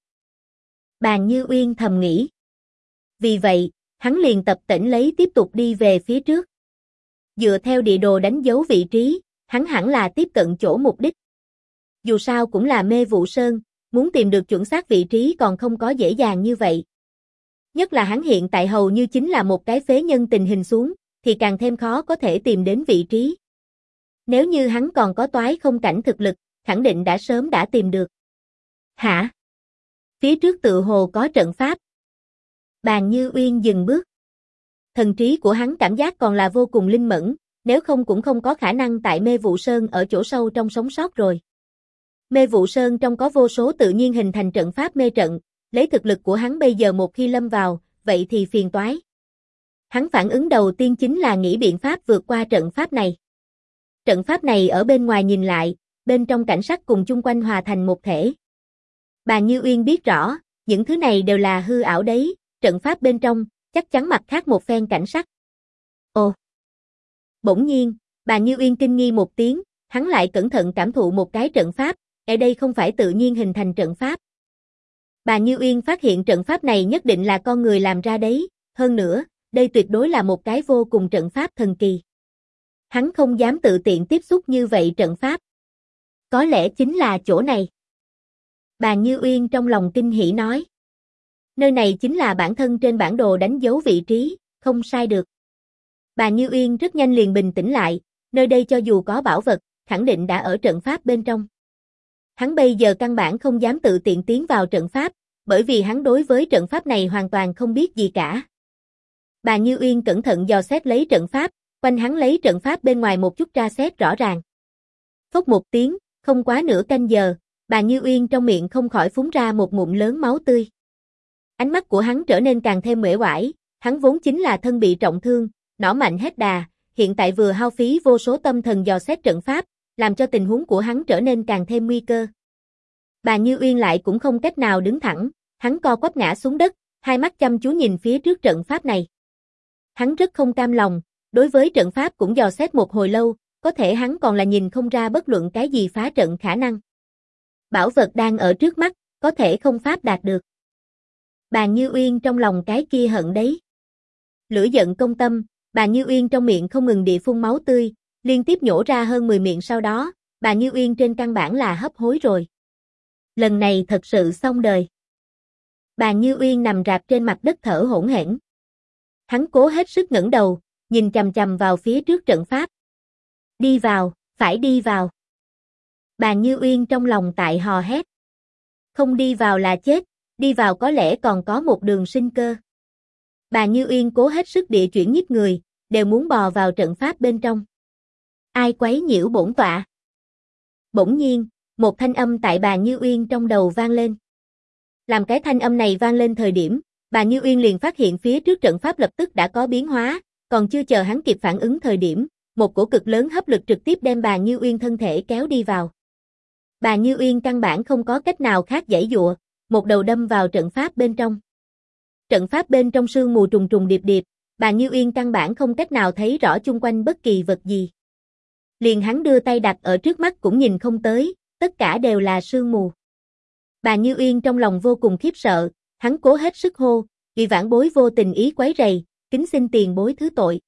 Bà Như Uyên thầm nghĩ. Vì vậy, hắn liền tập tễnh lấy tiếp tục đi về phía trước. Dựa theo địa đồ đánh dấu vị trí, hắn hẳn là tiếp cận chỗ mục đích. Dù sao cũng là Mê Vụ Sơn, muốn tìm được chuẩn xác vị trí còn không có dễ dàng như vậy. Nhất là hắn hiện tại hầu như chính là một cái phế nhân tình hình xuống, thì càng thêm khó có thể tìm đến vị trí. Nếu như hắn còn có toái không cảnh thực lực, khẳng định đã sớm đã tìm được. Hả? Phía trước tự hồ có trận pháp. Bàn Như Uyên dừng bước. Thần trí của hắn cảm giác còn là vô cùng linh mẫn, nếu không cũng không có khả năng tại Mê Vụ Sơn ở chỗ sâu trong sống sót rồi. Mê Vụ Sơn trong có vô số tự nhiên hình thành trận pháp mê trận, lấy thực lực của hắn bây giờ một khi lâm vào, vậy thì phiền toái. Hắn phản ứng đầu tiên chính là nghĩ biện pháp vượt qua trận pháp này. Trận pháp này ở bên ngoài nhìn lại, bên trong cảnh sắc cùng chung quanh hòa thành một thể. Bà Như Uyên biết rõ, những thứ này đều là hư ảo đấy, trận pháp bên trong, chắc chắn mặt khác một phen cảnh sắc. Ồ! Bỗng nhiên, bà Như Uyên kinh nghi một tiếng, hắn lại cẩn thận cảm thụ một cái trận pháp, ở đây không phải tự nhiên hình thành trận pháp. Bà Như Uyên phát hiện trận pháp này nhất định là con người làm ra đấy, hơn nữa, đây tuyệt đối là một cái vô cùng trận pháp thần kỳ. Hắn không dám tự tiện tiếp xúc như vậy trận pháp. Có lẽ chính là chỗ này. Bà Như Uyên trong lòng kinh hỉ nói. Nơi này chính là bản thân trên bản đồ đánh dấu vị trí, không sai được. Bà Như Uyên rất nhanh liền bình tĩnh lại, nơi đây cho dù có bảo vật, khẳng định đã ở trận pháp bên trong. Hắn bây giờ căn bản không dám tự tiện tiến vào trận pháp, bởi vì hắn đối với trận pháp này hoàn toàn không biết gì cả. Bà Như Uyên cẩn thận dò xét lấy trận pháp, quanh hắn lấy trận pháp bên ngoài một chút tra xét rõ ràng. Phốc một tiếng, không quá nửa canh giờ, bà Như Uyên trong miệng không khỏi phúng ra một ngụm lớn máu tươi. Ánh mắt của hắn trở nên càng thêm uể oải, hắn vốn chính là thân bị trọng thương, nỏ mạnh hết đà, hiện tại vừa hao phí vô số tâm thần dò xét trận pháp, làm cho tình huống của hắn trở nên càng thêm nguy cơ. Bà Như Uyên lại cũng không cách nào đứng thẳng, hắn co quắp ngã xuống đất, hai mắt chăm chú nhìn phía trước trận pháp này. Hắn rất không cam lòng, đối với trận pháp cũng dò xét một hồi lâu, có thể hắn còn là nhìn không ra bất luận cái gì phá trận khả năng. Bảo vật đang ở trước mắt, có thể không pháp đạt được. Bà Như Uyên trong lòng cái kia hận đấy. Lửa giận công tâm, bà Như Uyên trong miệng không ngừng địa phun máu tươi, liên tiếp nhổ ra hơn 10 miệng sau đó, bà Như Uyên trên căn bản là hấp hối rồi. Lần này thật sự xong đời. Bà Như Uyên nằm rạp trên mặt đất thở hổn hển. Hắn cố hết sức ngẩng đầu, nhìn chằm chằm vào phía trước trận pháp. Đi vào, phải đi vào. Bà Như Uyên trong lòng tại hò hét. Không đi vào là chết, đi vào có lẽ còn có một đường sinh cơ. Bà Như Uyên cố hết sức địa chuyển nhích người, đều muốn bò vào trận pháp bên trong. Ai quấy nhiễu bổn tọa? Bỗng nhiên, một thanh âm tại bà Như Uyên trong đầu vang lên. Làm cái thanh âm này vang lên thời điểm, bà Như Uyên liền phát hiện phía trước trận pháp lập tức đã có biến hóa, còn chưa chờ hắn kịp phản ứng thời điểm, một cổ cực lớn hấp lực trực tiếp đem bà Như Uyên thân thể kéo đi vào. Bà Như Uyên căn bản không có cách nào khác giãy giụa, một đầu đâm vào trận pháp bên trong. Trận pháp bên trong sương mù trùng trùng điệp điệp, bà Như Uyên căn bản không cách nào thấy rõ chung quanh bất kỳ vật gì. Liền hắn đưa tay đặt ở trước mắt cũng nhìn không tới, tất cả đều là sương mù. Bà Như Uyên trong lòng vô cùng khiếp sợ, hắn cố hết sức hô, vì vãn bối vô tình ý quấy rầy, kính xin tiền bối thứ tội.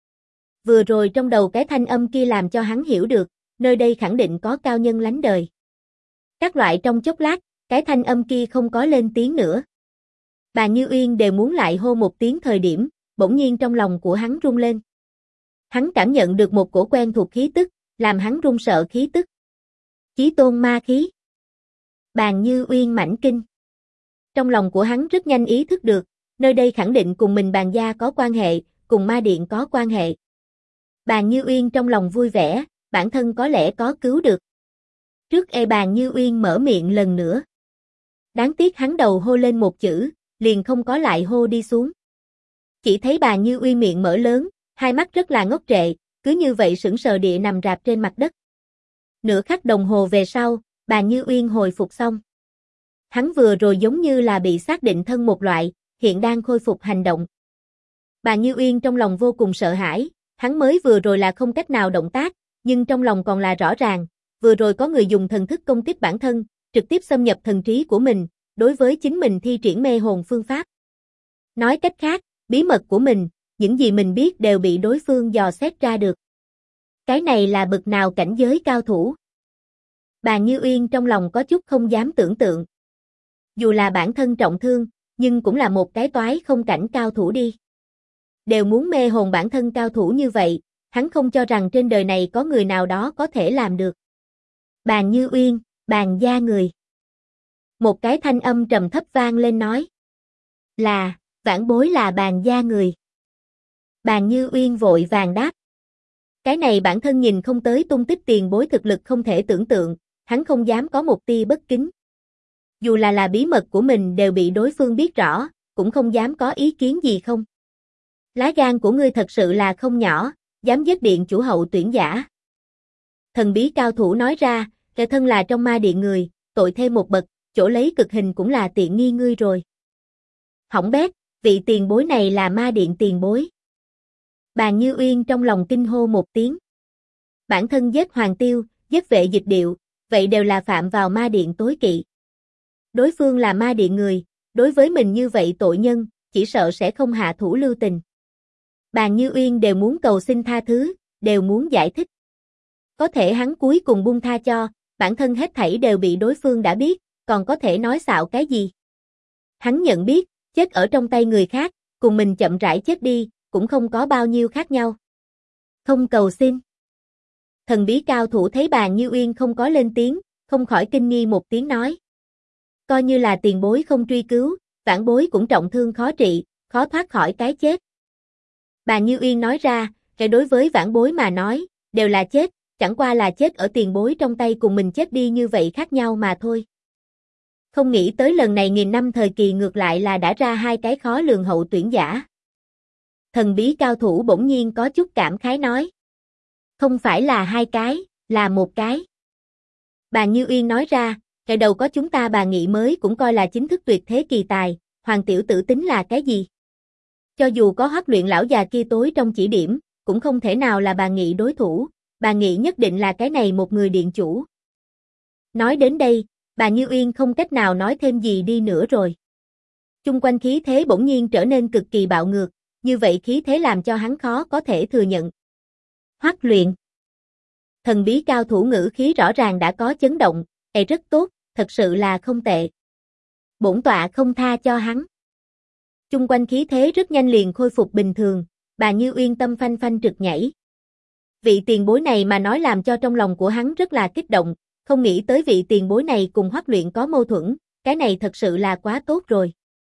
Vừa rồi trong đầu cái thanh âm kia làm cho hắn hiểu được, nơi đây khẳng định có cao nhân lánh đời. Các loại trong chốc lát, cái thanh âm kia không có lên tiếng nữa. Bà Như Uyên đều muốn lại hô một tiếng thời điểm, bỗng nhiên trong lòng của hắn rung lên. Hắn cảm nhận được một cổ quen thuộc khí tức, làm hắn run sợ khí tức. Chí tôn ma khí. Bàn Như Uyên mảnh kinh. Trong lòng của hắn rất nhanh ý thức được, nơi đây khẳng định cùng mình Bàn gia có quan hệ, cùng ma điện có quan hệ. Bàn Như Uyên trong lòng vui vẻ, bản thân có lẽ có cứu được. Trước Bàn Như Uyên mở miệng lần nữa. Đáng tiếc hắn đầu hô lên một chữ, liền không có lại hô đi xuống. Chỉ thấy Bàn Như Uyên miệng mở lớn, hai mắt rất là ngốc trệ, cứ như vậy sững sờ địa nằm rạp trên mặt đất. Nửa khắc đồng hồ về sau, Bàn Như Uyên hồi phục xong. Hắn vừa rồi giống như là bị xác định thân một loại, hiện đang khôi phục hành động. Bàn Như Uyên trong lòng vô cùng sợ hãi, hắn mới vừa rồi là không cách nào động tác, nhưng trong lòng còn là rõ ràng, vừa rồi có người dùng thần thức công kích bản thân, trực tiếp xâm nhập thần trí của mình, đối với chính mình thi triển mê hồn phương pháp. Nói cách khác, bí mật của mình, những gì mình biết đều bị đối phương dò xét ra được. Cái này là bậc nào cảnh giới cao thủ? Bàn Như Uyên trong lòng có chút không dám tưởng tượng. Dù là bản thân trọng thương, nhưng cũng là một cái toái không cảnh cao thủ đi. Đều muốn mê hồn bản thân cao thủ như vậy, hắn không cho rằng trên đời này có người nào đó có thể làm được. Bàn Như Uyên, Bàn gia người. Một cái thanh âm trầm thấp vang lên nói. Là, vãn bối là Bàn gia người. Bàn Như Uyên vội vàng đáp. Cái này bản thân nhìn không tới tung tích tiền bối thực lực không thể tưởng tượng, hắn không dám có một tia bất kính. Dù là bí mật của mình đều bị đối phương biết rõ, cũng không dám có ý kiến gì không. Lá gan của ngươi thật sự là không nhỏ, dám giết điện chủ hậu tuyển giả. Thần bí cao thủ nói ra, kẻ thân là trong ma điện người, tội thêm một bậc, chỗ lấy cực hình cũng là tiện nghi ngươi rồi. Hỏng bét, vị tiền bối này là ma điện tiền bối. Bàn Như Uyên trong lòng kinh hô một tiếng. Bản thân giết Hoàng Tiêu, giết Vệ Dịch Điệu, vậy đều là phạm vào ma điện tối kỵ. Đối phương là ma điện người, đối với mình như vậy tội nhân, chỉ sợ sẽ không hạ thủ lưu tình. Bàn Như Uyên đều muốn cầu xin tha thứ, đều muốn giải thích. Có thể hắn cuối cùng buông tha cho, bản thân hết thảy đều bị đối phương đã biết, còn có thể nói xạo cái gì. Hắn nhận biết, chết ở trong tay người khác, cùng mình chậm rãi chết đi, cũng không có bao nhiêu khác nhau. Không cầu xin. Thần bí cao thủ thấy Bàn Như Uyên không có lên tiếng, không khỏi kinh nghi một tiếng nói. Coi như là tiền bối không truy cứu, vãn bối cũng trọng thương khó trị, khó thoát khỏi cái chết. Bàn Như Uyên nói ra, cái đối với vãn bối mà nói, đều là chết, chẳng qua là chết ở tiền bối trong tay cùng mình chết đi như vậy khác nhau mà thôi. Không nghĩ tới lần này nghìn năm thời kỳ ngược lại là đã ra hai cái khó lường hậu tuyển giả. Thần bí cao thủ bỗng nhiên có chút cảm khái nói. Không phải là hai cái, là một cái. Bàn Như Uyên nói ra, cái đầu có chúng ta Bàn Nghị mới cũng coi là chính thức tuyệt thế kỳ tài, Hoàng tiểu tử tính là cái gì? Cho dù có Hoắc Luyện lão già kia tối trong chỉ điểm, cũng không thể nào là Bàn Nghị đối thủ, Bàn Nghị nhất định là cái này một người điện chủ. Nói đến đây, Bàn Như Uyên không cách nào nói thêm gì đi nữa rồi. Chung quanh khí thế bỗng nhiên trở nên cực kỳ bạo ngược, như vậy khí thế làm cho hắn khó có thể thừa nhận. Hoắc Luyện. Thần bí cao thủ ngữ khí rõ ràng đã có chấn động, rất tốt, thật sự là không tệ. Bổn tọa không tha cho hắn. Chung quanh khí thế rất nhanh liền khôi phục bình thường, Bàn Như Uyên tâm phanh phanh trực nhảy. Vị tiền bối này mà nói làm cho trong lòng của hắn rất là kích động, không nghĩ tới vị tiền bối này cùng Hoắc Luyện có mâu thuẫn, cái này thật sự là quá tốt rồi.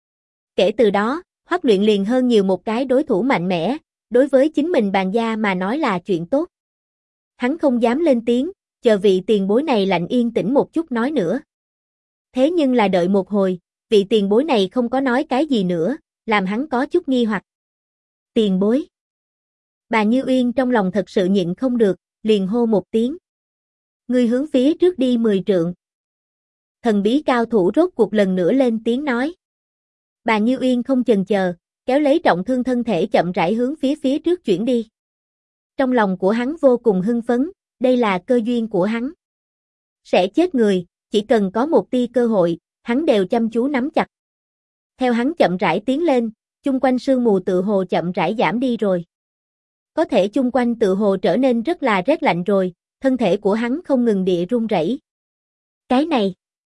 Kể từ đó, Hoắc Luyện liền hơn nhiều một cái đối thủ mạnh mẽ, đối với chính mình Bàn gia mà nói là chuyện tốt. Hắn không dám lên tiếng, chờ vị tiền bối này lạnh yên tĩnh một chút nói nữa. Thế nhưng là đợi một hồi, vị tiền bối này không có nói cái gì nữa, làm hắn có chút nghi hoặc. Tiền bối. Bàn Như Uyên trong lòng thật sự nhịn không được, liền hô một tiếng. Ngươi hướng phía trước đi 10 trượng. Thần bí cao thủ rốt cuộc lần nữa lên tiếng nói. Bàn Như Uyên không chần chờ, kéo lấy trọng thương thân thể chậm rãi hướng phía trước chuyển đi. Trong lòng của hắn vô cùng hưng phấn, đây là cơ duyên của hắn. Sẽ chết người, chỉ cần có một tia cơ hội, hắn đều chăm chú nắm chặt. Theo hắn chậm rãi tiến lên, Chung quanh sương mù tự hồ chậm rãi giảm đi rồi. Có thể chung quanh tự hồ trở nên rất là rét lạnh rồi, thân thể của hắn không ngừng địa run rẩy. Cái này.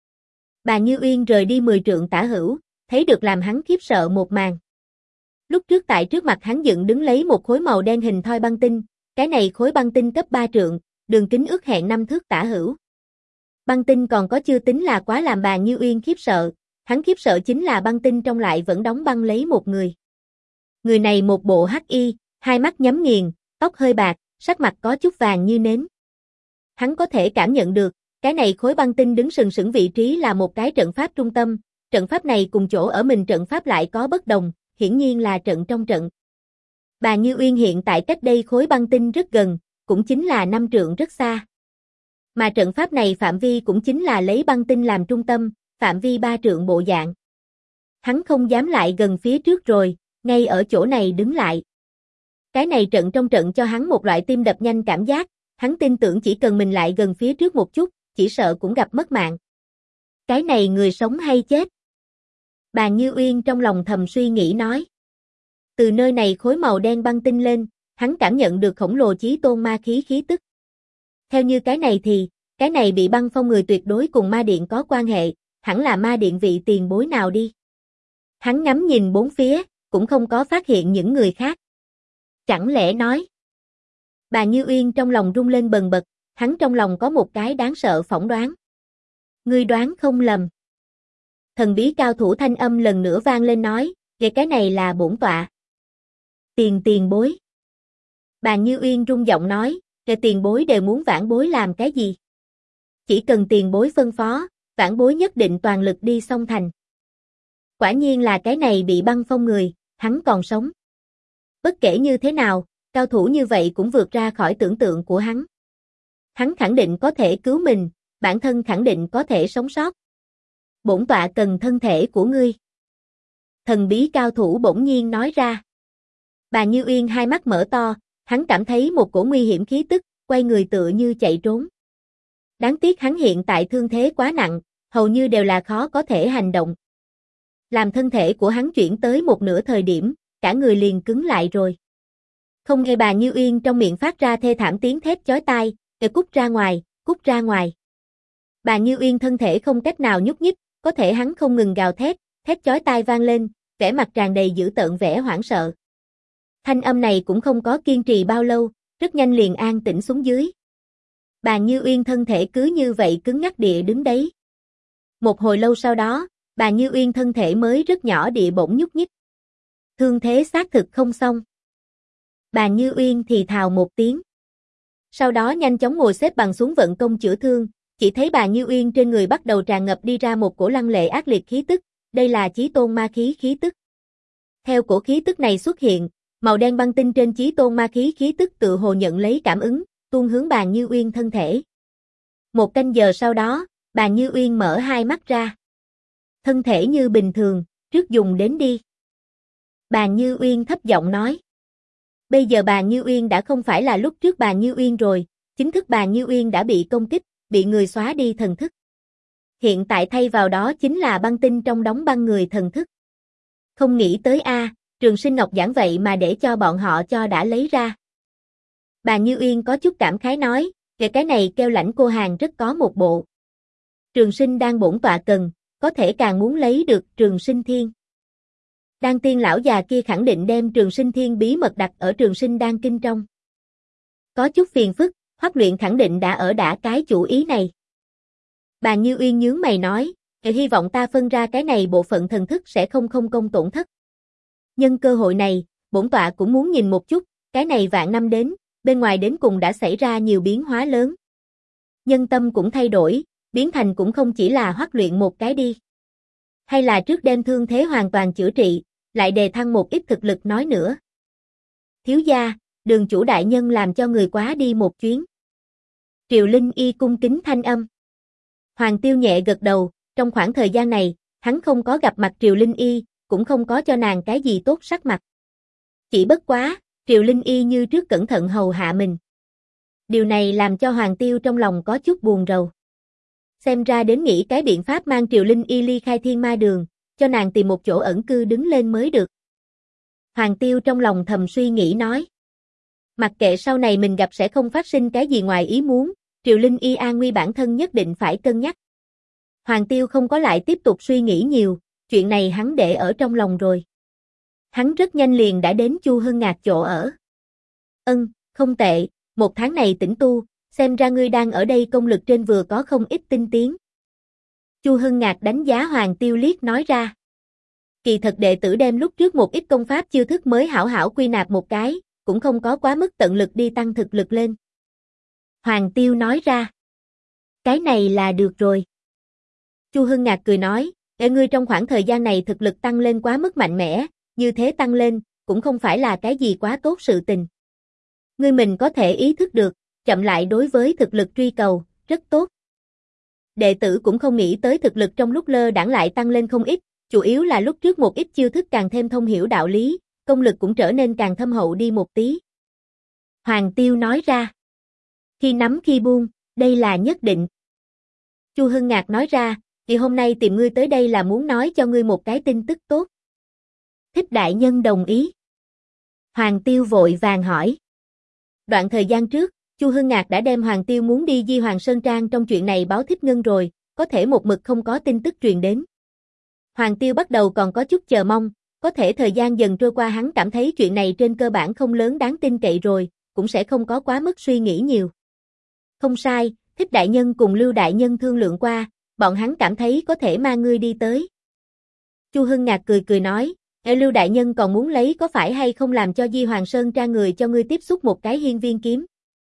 Bà Như Uyên rời đi 10 trượng tả hữu, thấy được làm hắn khiếp sợ một màn. Lúc trước tại trước mặt hắn dựng đứng lấy một khối màu đen hình thoi băng tinh, cái này khối băng tinh cấp 3 trượng, đường kính ước hẹn 5 thước tả hữu. Băng tinh còn có chưa tính là quá làm bà Như Uyên khiếp sợ, hắn khiếp sợ chính là băng tinh trong lại vẫn đóng băng lấy một người. Người này một bộ hắc y, hai mắt nhắm nghiền, tóc hơi bạc, sắc mặt có chút vàng như nến. Hắn có thể cảm nhận được, cái này khối băng tinh đứng sừng sững vị trí là một cái trận pháp trung tâm, trận pháp này cùng chỗ ở mình trận pháp lại có bất đồng, hiển nhiên là trận trong trận. Bà Như Uyên hiện tại cách đây khối băng tinh rất gần, cũng chính là 5 trượng rất xa. Mà trận pháp này phạm vi cũng chính là lấy băng tinh làm trung tâm, phạm vi 3 trượng bộ dạng. Hắn không dám lại gần phía trước rồi, ngay ở chỗ này đứng lại. Cái này trận trong trận cho hắn một loại tim đập nhanh cảm giác, hắn tin tưởng chỉ cần mình lại gần phía trước một chút, chỉ sợ cũng gặp mất mạng. Cái này người sống hay chết? Bà Như Uyên trong lòng thầm suy nghĩ nói. Từ nơi này khối màu đen băng tinh lên, hắn cảm nhận được khổng lồ chí tôn ma khí khí tức. Theo như cái này thì, cái này bị băng phong người tuyệt đối cùng ma điện có quan hệ, hẳn là ma điện vị tiền bối nào đi. Hắn ngắm nhìn bốn phía, cũng không có phát hiện những người khác. Chẳng lẽ nói. Bà Như Uyên trong lòng rung lên bần bật, hắn trong lòng có một cái đáng sợ phỏng đoán. Ngươi đoán không lầm. Thần bí cao thủ thanh âm lần nữa vang lên nói, về cái này là bổn tọa. Tiền bối. Bà Như Uyên rung giọng nói, về tiền bối đều muốn vãn bối làm cái gì? Chỉ cần tiền bối phân phó, vãn bối nhất định toàn lực đi song thành. Quả nhiên là cái này bị băng phong người, hắn còn sống. Bất kể như thế nào, cao thủ như vậy cũng vượt ra khỏi tưởng tượng của hắn. Hắn khẳng định có thể cứu mình, bản thân khẳng định có thể sống sót. Bổn tọa cần thân thể của ngươi. Thần bí cao thủ bỗng nhiên nói ra. Bà Như Uyên hai mắt mở to, hắn cảm thấy một cổ nguy hiểm khí tức, quay người tựa như chạy trốn. Đáng tiếc hắn hiện tại thương thế quá nặng, hầu như đều là khó có thể hành động. Làm thân thể của hắn chuyển tới một nửa thời điểm, cả người liền cứng lại rồi. Không nghe bà Như Uyên trong miệng phát ra thê thảm tiếng thét chói tai, cút ra ngoài, cút ra ngoài. Bà Như Uyên thân thể không cách nào nhúc nhích, có thể hắn không ngừng gào thét, thét chói tai vang lên, vẻ mặt tràn đầy dữ tợn vẻ hoảng sợ. Thanh âm này cũng không có kiên trì bao lâu, rất nhanh liền an tĩnh xuống dưới. Bà Như Uyên thân thể cứ như vậy cứng ngắc địa đứng đấy. Một hồi lâu sau đó, bà Như Uyên thân thể mới rất nhỏ địa bỗng nhúc nhích. Thương thế xác thực không xong. Bà Như Uyên thì thào một tiếng. Sau đó nhanh chóng ngồi xếp bằng xuống vận công chữa thương, chỉ thấy bà Như Uyên trên người bắt đầu tràn ngập đi ra một cổ lăng lệ ác liệt khí tức, đây là chí tôn ma khí khí tức. Theo cổ khí tức này xuất hiện, màu đen băng tinh trên chí tôn ma khí khí tức tự hồ nhận lấy cảm ứng, tuôn hướng bà Như Uyên thân thể. Một canh giờ sau đó, bà Như Uyên mở hai mắt ra. Thân thể như bình thường, trước dùng đến đi. Bà Như Uyên thấp giọng nói. Bây giờ bà Như Uyên đã không phải là lúc trước bà Như Uyên rồi, chính thức bà Như Uyên đã bị công kích, bị người xóa đi thần thức. Hiện tại thay vào đó chính là băng tinh trong đóng băng người thần thức. Không nghĩ tới Trường Sinh Ngọc giảng vậy mà để cho bọn họ cho đã lấy ra. Bà Như Uyên có chút cảm khái nói, về cái này kêu Lãnh Cô Hàn rất có một bộ. Trường Sinh đang bổn tọa cần, có thể càng muốn lấy được Trường Sinh Thiên. Đan Tiên lão già kia khẳng định đem Trường Sinh Thiên bí mật đặt ở Trường Sinh Đan Kinh trong. Có chút phiền phức, Hoắc Luyện khẳng định đã cái chủ ý này. Bà Như Uyên nhướng mày nói, hy vọng ta phân ra cái này bộ phận thần thức sẽ không công tổn thất. Nhân cơ hội này, bổn tọa cũng muốn nhìn một chút, cái này vạn năm đến, bên ngoài đến cùng đã xảy ra nhiều biến hóa lớn. Nhân tâm cũng thay đổi, biến thành cũng không chỉ là Hoắc Luyện một cái đi. Hay là trước đem thương thế hoàn toàn chữa trị, lại đề thăng một ít thực lực nói nữa. Thiếu gia, Đường chủ đại nhân làm cho người quá đi một chuyến. Triều Linh Y cung kính thanh âm. Hoàng Tiêu nhẹ gật đầu, trong khoảng thời gian này, hắn không có gặp mặt Triều Linh Y, cũng không có cho nàng cái gì tốt sắc mặt. Chỉ bất quá, Triều Linh Y như trước cẩn thận hầu hạ mình. Điều này làm cho Hoàng Tiêu trong lòng có chút buồn rầu. Xem ra đến nghĩ cái biện pháp mang Triều Linh Y ly khai Thiên Ma Đường, cho nàng tìm một chỗ ẩn cư đứng lên mới được. Hoàng Tiêu trong lòng thầm suy nghĩ nói. Mặc kệ sau này mình gặp sẽ không phát sinh cái gì ngoài ý muốn, Triều Linh Y an nguy bản thân nhất định phải cân nhắc. Hoàng Tiêu không có lại tiếp tục suy nghĩ nhiều, chuyện này hắn để ở trong lòng rồi. Hắn rất nhanh liền đã đến Chu Hưng Ngạc chỗ ở. Không tệ, một tháng này tĩnh tu, xem ra ngươi đang ở đây công lực trên vừa có không ít tinh tiến. Chu Hưng Ngạc đánh giá Hoàng Tiêu liếc nói ra. Kỳ thật đệ tử đem lúc trước một ít công pháp chiêu thức mới hảo hảo quy nạp một cái, cũng không có quá mức tận lực đi tăng thực lực lên. Hoàng Tiêu nói ra. Cái này là được rồi. Chu Hưng Ngạc cười nói, ngươi trong khoảng thời gian này thực lực tăng lên quá mức mạnh mẽ, như thế tăng lên, cũng không phải là cái gì quá tốt sự tình. Ngươi mình có thể ý thức được, chậm lại đối với thực lực truy cầu, rất tốt. Đệ tử cũng không nghĩ tới thực lực trong lúc lơ đãng lại tăng lên không ít, chủ yếu là lúc trước một ít chiêu thức càng thêm thông hiểu đạo lý, công lực cũng trở nên càng thâm hậu đi một tí. Hoàng Tiêu nói ra. Khi nắm khi buông, đây là nhất định. Chu Hưng Ngạc nói ra, thì hôm nay tìm ngươi tới đây là muốn nói cho ngươi một cái tin tức tốt. Thích đại nhân đồng ý. Hoàng Tiêu vội vàng hỏi. Đoạn thời gian trước, Chu Hưng Ngạc đã đem Hoàng Tiêu muốn đi Di Hoàng Sơn Trang trong chuyện này báo Thích Ngân rồi, có thể một mực không có tin tức truyền đến. Hoàng Tiêu bắt đầu còn có chút chờ mong, có thể thời gian dần trôi qua hắn cảm thấy chuyện này trên cơ bản không lớn đáng tin cậy rồi, cũng sẽ không có quá mức suy nghĩ nhiều. Không sai, Thích đại nhân cùng Lưu đại nhân thương lượng qua, bọn hắn cảm thấy có thể mang ngươi đi tới. Chu Hưng Ngạc cười cười nói, Lưu đại nhân còn muốn lấy có phải hay không làm cho Di Hoàng Sơn Trang người cho ngươi tiếp xúc một cái hiên viên kiếm?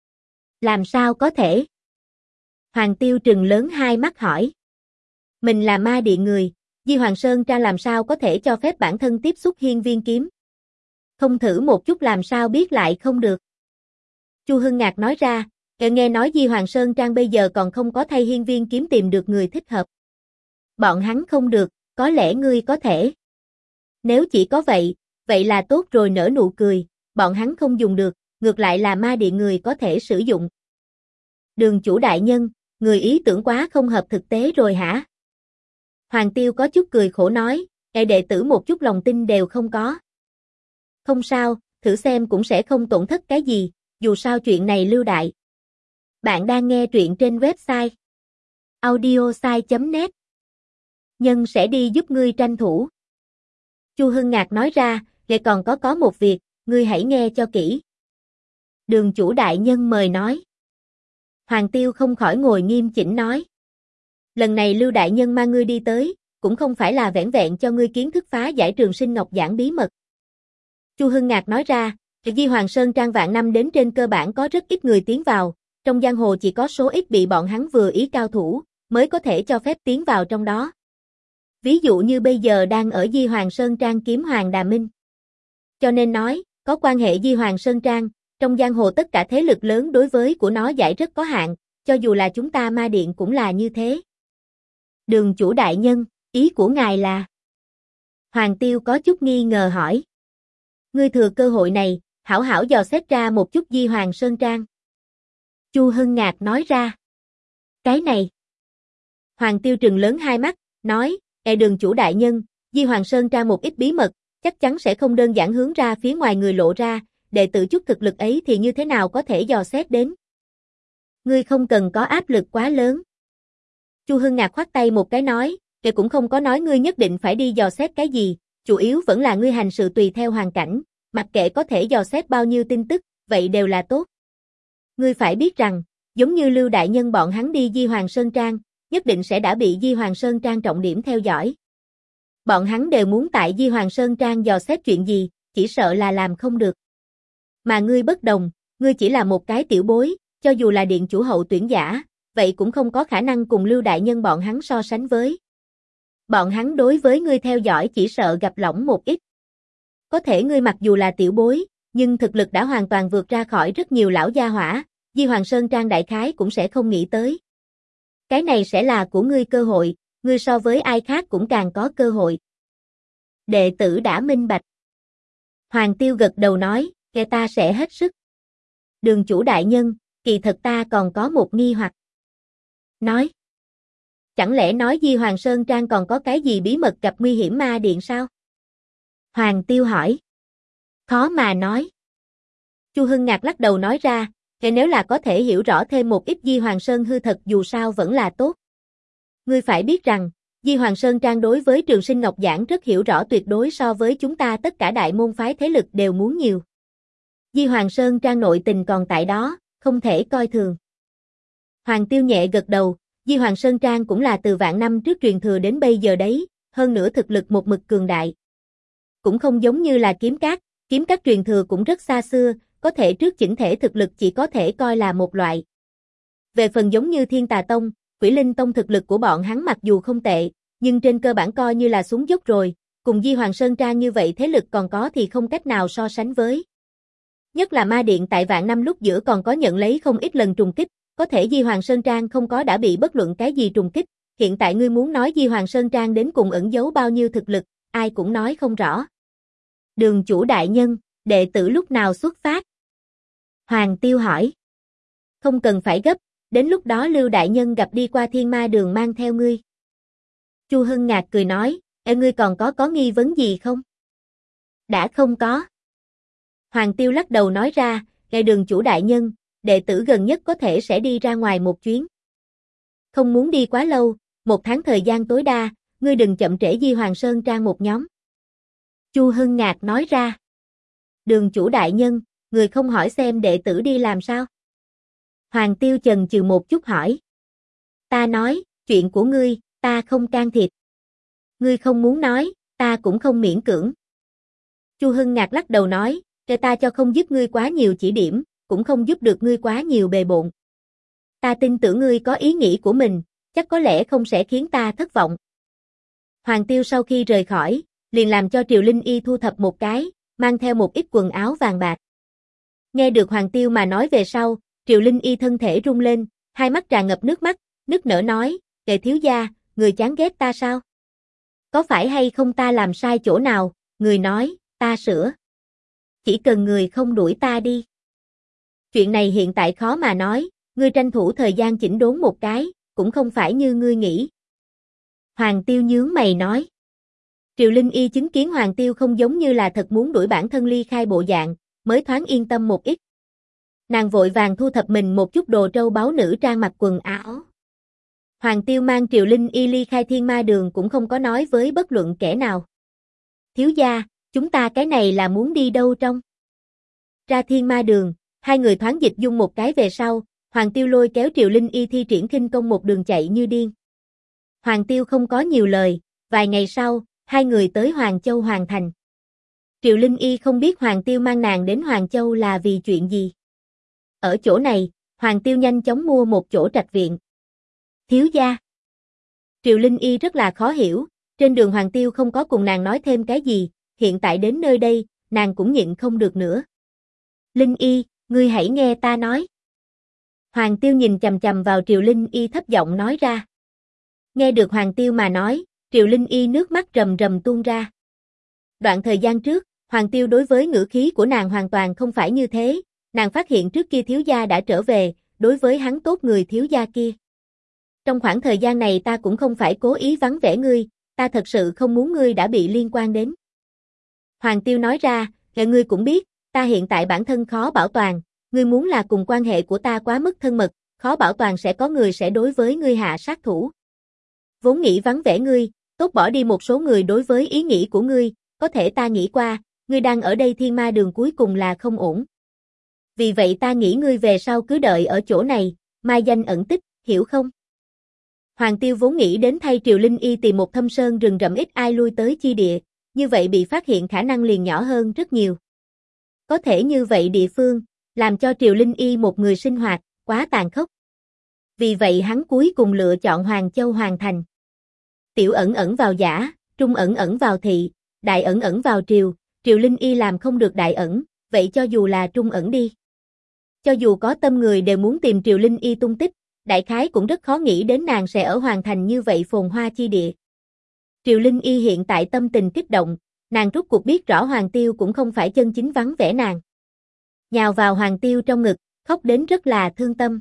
Làm sao có thể? Hoàng Tiêu trừng lớn hai mắt hỏi. Mình là ma điện người, Di Hoàng Sơn Trang làm sao có thể cho phép bản thân tiếp xúc hiên viên kiếm? Không thử một chút làm sao biết lại không được. Chu Hưng Ngạc nói ra, nghe nói Di Hoàng Sơn Trang bây giờ còn không có thay hiên viên kiếm tìm được người thích hợp. Bọn hắn không được, có lẽ ngươi có thể. Nếu chỉ có vậy, vậy là tốt rồi nở nụ cười, bọn hắn không dùng được, ngược lại là ma điện người có thể sử dụng. Đường chủ đại nhân, người ý tưởng quá không hợp thực tế rồi hả? Hoàng Tiêu có chút cười khổ nói, đệ tử một chút lòng tin đều không có. Không sao, thử xem cũng sẽ không tổn thất cái gì, dù sao chuyện này lưu đại. Bạn đang nghe truyện trên website audiosai.net. Nhân sẽ đi giúp ngươi tranh thủ. Chu Hưng Ngạc nói ra, lại còn có một việc, ngươi hãy nghe cho kỹ. Đường chủ đại nhân mời nói. Hoàng Tiêu không khỏi ngồi nghiêm chỉnh nói. Lần này Lưu đại nhân mang ngươi đi tới, cũng không phải là vẻn vẹn cho ngươi kiến thức phá giải Trường Sinh Ngọc giảng bí mật. Chu Hưng Ngạc nói ra, Di Hoàng Sơn Trang vạn năm đến trên cơ bản có rất ít người tiến vào, trong giang hồ chỉ có số ít bị bọn hắn vừa ý cao thủ, mới có thể cho phép tiến vào trong đó. Ví dụ như bây giờ đang ở Di Hoàng Sơn Trang kiếm Hoàng Đà Minh. Cho nên nói, có quan hệ Di Hoàng Sơn Trang, trong giang hồ tất cả thế lực lớn đối với của nó giải rất có hạn, cho dù là chúng ta ma điện cũng là như thế. Đường chủ đại nhân, ý của ngài là? Hoàng Tiêu có chút nghi ngờ hỏi. Ngươi thừa cơ hội này, hảo hảo dò xét ra một chút Di Hoàng Sơn Trang. Chu Hưng Ngạc nói ra. Cái này. Hoàng Tiêu trừng lớn hai mắt, nói, đường chủ đại nhân, Di Hoàng Sơn Trang một ít bí mật, chắc chắn sẽ không đơn giản hướng ra phía ngoài người lộ ra, đệ tử chút thực lực ấy thì như thế nào có thể dò xét đến. Ngươi không cần có áp lực quá lớn. Chu Hưng Ngạc khoát tay một cái nói, cũng không có nói ngươi nhất định phải đi dò xét cái gì, chủ yếu vẫn là ngươi hành sự tùy theo hoàn cảnh, mặc kệ có thể dò xét bao nhiêu tin tức, vậy đều là tốt. Ngươi phải biết rằng, giống như Lưu đại nhân bọn hắn đi Di Hoàng Sơn Trang, nhất định sẽ đã bị Di Hoàng Sơn Trang trọng điểm theo dõi. Bọn hắn đều muốn tại Di Hoàng Sơn Trang dò xét chuyện gì, chỉ sợ là làm không được. Mà ngươi bất đồng, ngươi chỉ là một cái tiểu bối, cho dù là điện chủ hậu tuyển giả, vậy cũng không có khả năng cùng Lưu đại nhân bọn hắn so sánh với. Bọn hắn đối với ngươi theo dõi chỉ sợ gặp lỏng một ít. Có thể ngươi mặc dù là tiểu bối, nhưng thực lực đã hoàn toàn vượt ra khỏi rất nhiều lão gia hỏa, Di Hoàng Sơn Trang đại khái cũng sẽ không nghĩ tới. Cái này sẽ là của ngươi cơ hội, ngươi so với ai khác cũng càng có cơ hội. Đệ tử đã minh bạch. Hoàng Tiêu gật đầu nói, ta sẽ hết sức. Đường chủ đại nhân, kỳ thật ta còn có một nghi hoặc. Nói. Chẳng lẽ nói Di Hoàng Sơn Trang còn có cái gì bí mật gặp nguy hiểm ma điện sao? Hoàng Tiêu hỏi. Khó mà nói. Chu Hưng Ngạc lắc đầu nói ra, nếu là có thể hiểu rõ thêm một ít Di Hoàng Sơn hư thật dù sao vẫn là tốt. Ngươi phải biết rằng, Di Hoàng Sơn Trang đối với Trường Sinh Ngọc Giảng rất hiểu rõ tuyệt đối so với chúng ta tất cả đại môn phái thế lực đều muốn nhiều. Di Hoàng Sơn Trang nội tình còn tại đó, không thể coi thường. Hoàng Tiêu nhẹ gật đầu, Di Hoàng Sơn Trang cũng là từ vạn năm trước truyền thừa đến bây giờ đấy, hơn nữa thực lực một mực cường đại. Cũng không giống như là kiếm các truyền thừa cũng rất xa xưa, có thể trước chỉnh thể thực lực chỉ có thể coi là một loại. Về phần giống như Thiên Tà Tông, Quỷ Linh Tông thực lực của bọn hắn mặc dù không tệ, nhưng trên cơ bản coi như là xuống dốc rồi, cùng Di Hoàng Sơn Trang như vậy thế lực còn có thì không cách nào so sánh với. Nhất là Ma Điện tại vạn năm lúc giữa còn có nhận lấy không ít lần trùng kích, có thể Di Hoàng Sơn Trang không có đã bị bất luận cái gì trùng kích, hiện tại ngươi muốn nói Di Hoàng Sơn Trang đến cùng ẩn giấu bao nhiêu thực lực, ai cũng nói không rõ. Đường chủ đại nhân, đệ tử lúc nào xuất phát? Hoàng Tiêu hỏi. Không cần phải gấp, đến lúc đó Lưu đại nhân gặp đi qua Thiên Ma Đường mang theo ngươi. Chu Hưng Ngạc cười nói, ngươi còn có nghi vấn gì không? Đã không có. Hoàng Tiêu lắc đầu nói ra, đường chủ đại nhân, đệ tử gần nhất có thể sẽ đi ra ngoài một chuyến. Không muốn đi quá lâu, 1 tháng thời gian tối đa, ngươi đừng chậm trễ Di Hoàng Sơn Trang một nhóm. Chu Hưng Ngạc nói ra. Đường chủ đại nhân, người không hỏi xem đệ tử đi làm sao? Hoàng Tiêu chần chừ một chút hỏi. Ta nói, chuyện của ngươi, ta không can thiệp. Ngươi không muốn nói, ta cũng không miễn cưỡng. Chu Hưng Ngạc lắc đầu nói, ta cho không giúp ngươi quá nhiều chỉ điểm, cũng không giúp được ngươi quá nhiều bề bộn. Ta tin tưởng ngươi có ý nghĩ của mình, chắc có lẽ không sẽ khiến ta thất vọng. Hoàng Tiêu sau khi rời khỏi, liền làm cho Triều Linh Y thu thập một cái, mang theo một ít quần áo vàng bạc. Nghe được Hoàng Tiêu mà nói về sau, Triều Linh Y thân thể rung lên, hai mắt tràn ngập nước mắt, nức nở nói, thiếu gia, người chán ghét ta sao? Có phải hay không ta làm sai chỗ nào? Người nói, ta sửa. Chỉ cần người không đuổi ta đi. Chuyện này hiện tại khó mà nói, ngươi tranh thủ thời gian chỉnh đốn một cái, cũng không phải như ngươi nghĩ. Hoàng Tiêu nhướng mày nói. Triều Linh Y chứng kiến Hoàng Tiêu không giống như là thật muốn đuổi bản thân ly khai bộ dạng, mới thoáng yên tâm một ít. Nàng vội vàng thu thập mình một chút đồ trâu báu nữ trang mặc quần áo. Hoàng Tiêu mang Triều Linh Y ly khai Thiên Ma Đường cũng không có nói với bất luận kẻ nào. Thiếu gia, chúng ta cái này là muốn đi đâu trong? Ra Thiên Ma Đường, hai người thoáng dịch dung một cái về sau, Hoàng Tiêu lôi kéo Triều Linh Y thi triển khinh công một đường chạy như điên. Hoàng Tiêu không có nhiều lời, vài ngày sau, hai người tới Hoàng Châu Hoàng Thành. Triều Linh Y không biết Hoàng Tiêu mang nàng đến Hoàng Châu là vì chuyện gì. Ở chỗ này, Hoàng Tiêu nhanh chóng mua một chỗ trạch viện. Thiếu gia. Triều Linh Y rất là khó hiểu, trên đường Hoàng Tiêu không có cùng nàng nói thêm cái gì, hiện tại đến nơi đây, nàng cũng nhịn không được nữa. Linh Y, ngươi hãy nghe ta nói. Hoàng Tiêu nhìn chằm chằm vào Triều Linh Y thấp giọng nói ra. Nghe được Hoàng Tiêu mà nói, Triều Linh Y nước mắt rầm rầm tuôn ra. Đoạn thời gian trước, Hoàng Tiêu đối với ngữ khí của nàng hoàn toàn không phải như thế, nàng phát hiện trước kia thiếu gia đã trở về, đối với hắn tốt người thiếu gia kia. Trong khoảng thời gian này ta cũng không phải cố ý vắng vẻ ngươi, ta thật sự không muốn ngươi đã bị liên quan đến. Hoàng Tiêu nói ra, ngươi cũng biết, ta hiện tại bản thân khó bảo toàn, ngươi muốn là cùng quan hệ của ta quá mức thân mật, khó bảo toàn sẽ có người sẽ đối với ngươi hạ sát thủ. Vốn nghĩ vắng vẻ ngươi, tốt bỏ đi một số người đối với ý nghĩ của ngươi, có thể ta nghĩ qua, ngươi đang ở đây Thiên Ma Đường cuối cùng là không ổn. Vì vậy ta nghĩ ngươi về sau cứ đợi ở chỗ này, mai danh ẩn tích, hiểu không? Hoàng Tiêu vốn nghĩ đến thay Triều Linh Y tìm một thâm sơn rừng rậm ít ai lui tới chi địa, như vậy bị phát hiện khả năng liền nhỏ hơn rất nhiều. Có thể như vậy địa phương, làm cho Triều Linh Y một người sinh hoạt, quá tàn khốc. Vì vậy hắn cuối cùng lựa chọn Hoàng Châu Hoàng Thành. Tiểu ẩn ẩn vào giả, trung ẩn ẩn vào thị, đại ẩn ẩn vào triều, Triều Linh Y làm không được đại ẩn, vậy cho dù là trung ẩn đi. Cho dù có tâm người đều muốn tìm Triều Linh Y tung tích, đại khái cũng rất khó nghĩ đến nàng sẽ ở Hoàng Thành như vậy phồn hoa chi địa. Triều Linh Y hiện tại tâm tình kích động, nàng rút cuộc biết rõ Hoàng Tiêu cũng không phải chân chính vắng vẻ nàng. Nhào vào Hoàng Tiêu trong ngực, khóc đến rất là thương tâm.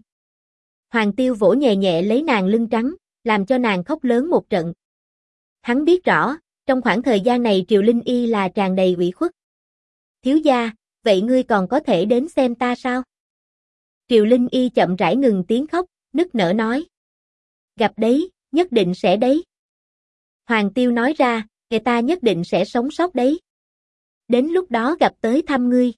Hoàng Tiêu vỗ nhẹ nhẹ lấy nàng lưng trắng, làm cho nàng khóc lớn một trận. Hắn biết rõ, trong khoảng thời gian này Triều Linh Y là tràn đầy ủy khuất. Thiếu gia, vậy ngươi còn có thể đến xem ta sao? Triều Linh Y chậm rãi ngừng tiếng khóc, nức nở nói. Gặp đấy, nhất định sẽ đấy. Hoàng Tiêu nói ra, kẻ ta nhất định sẽ sống sót đấy. Đến lúc đó gặp tới thăm ngươi.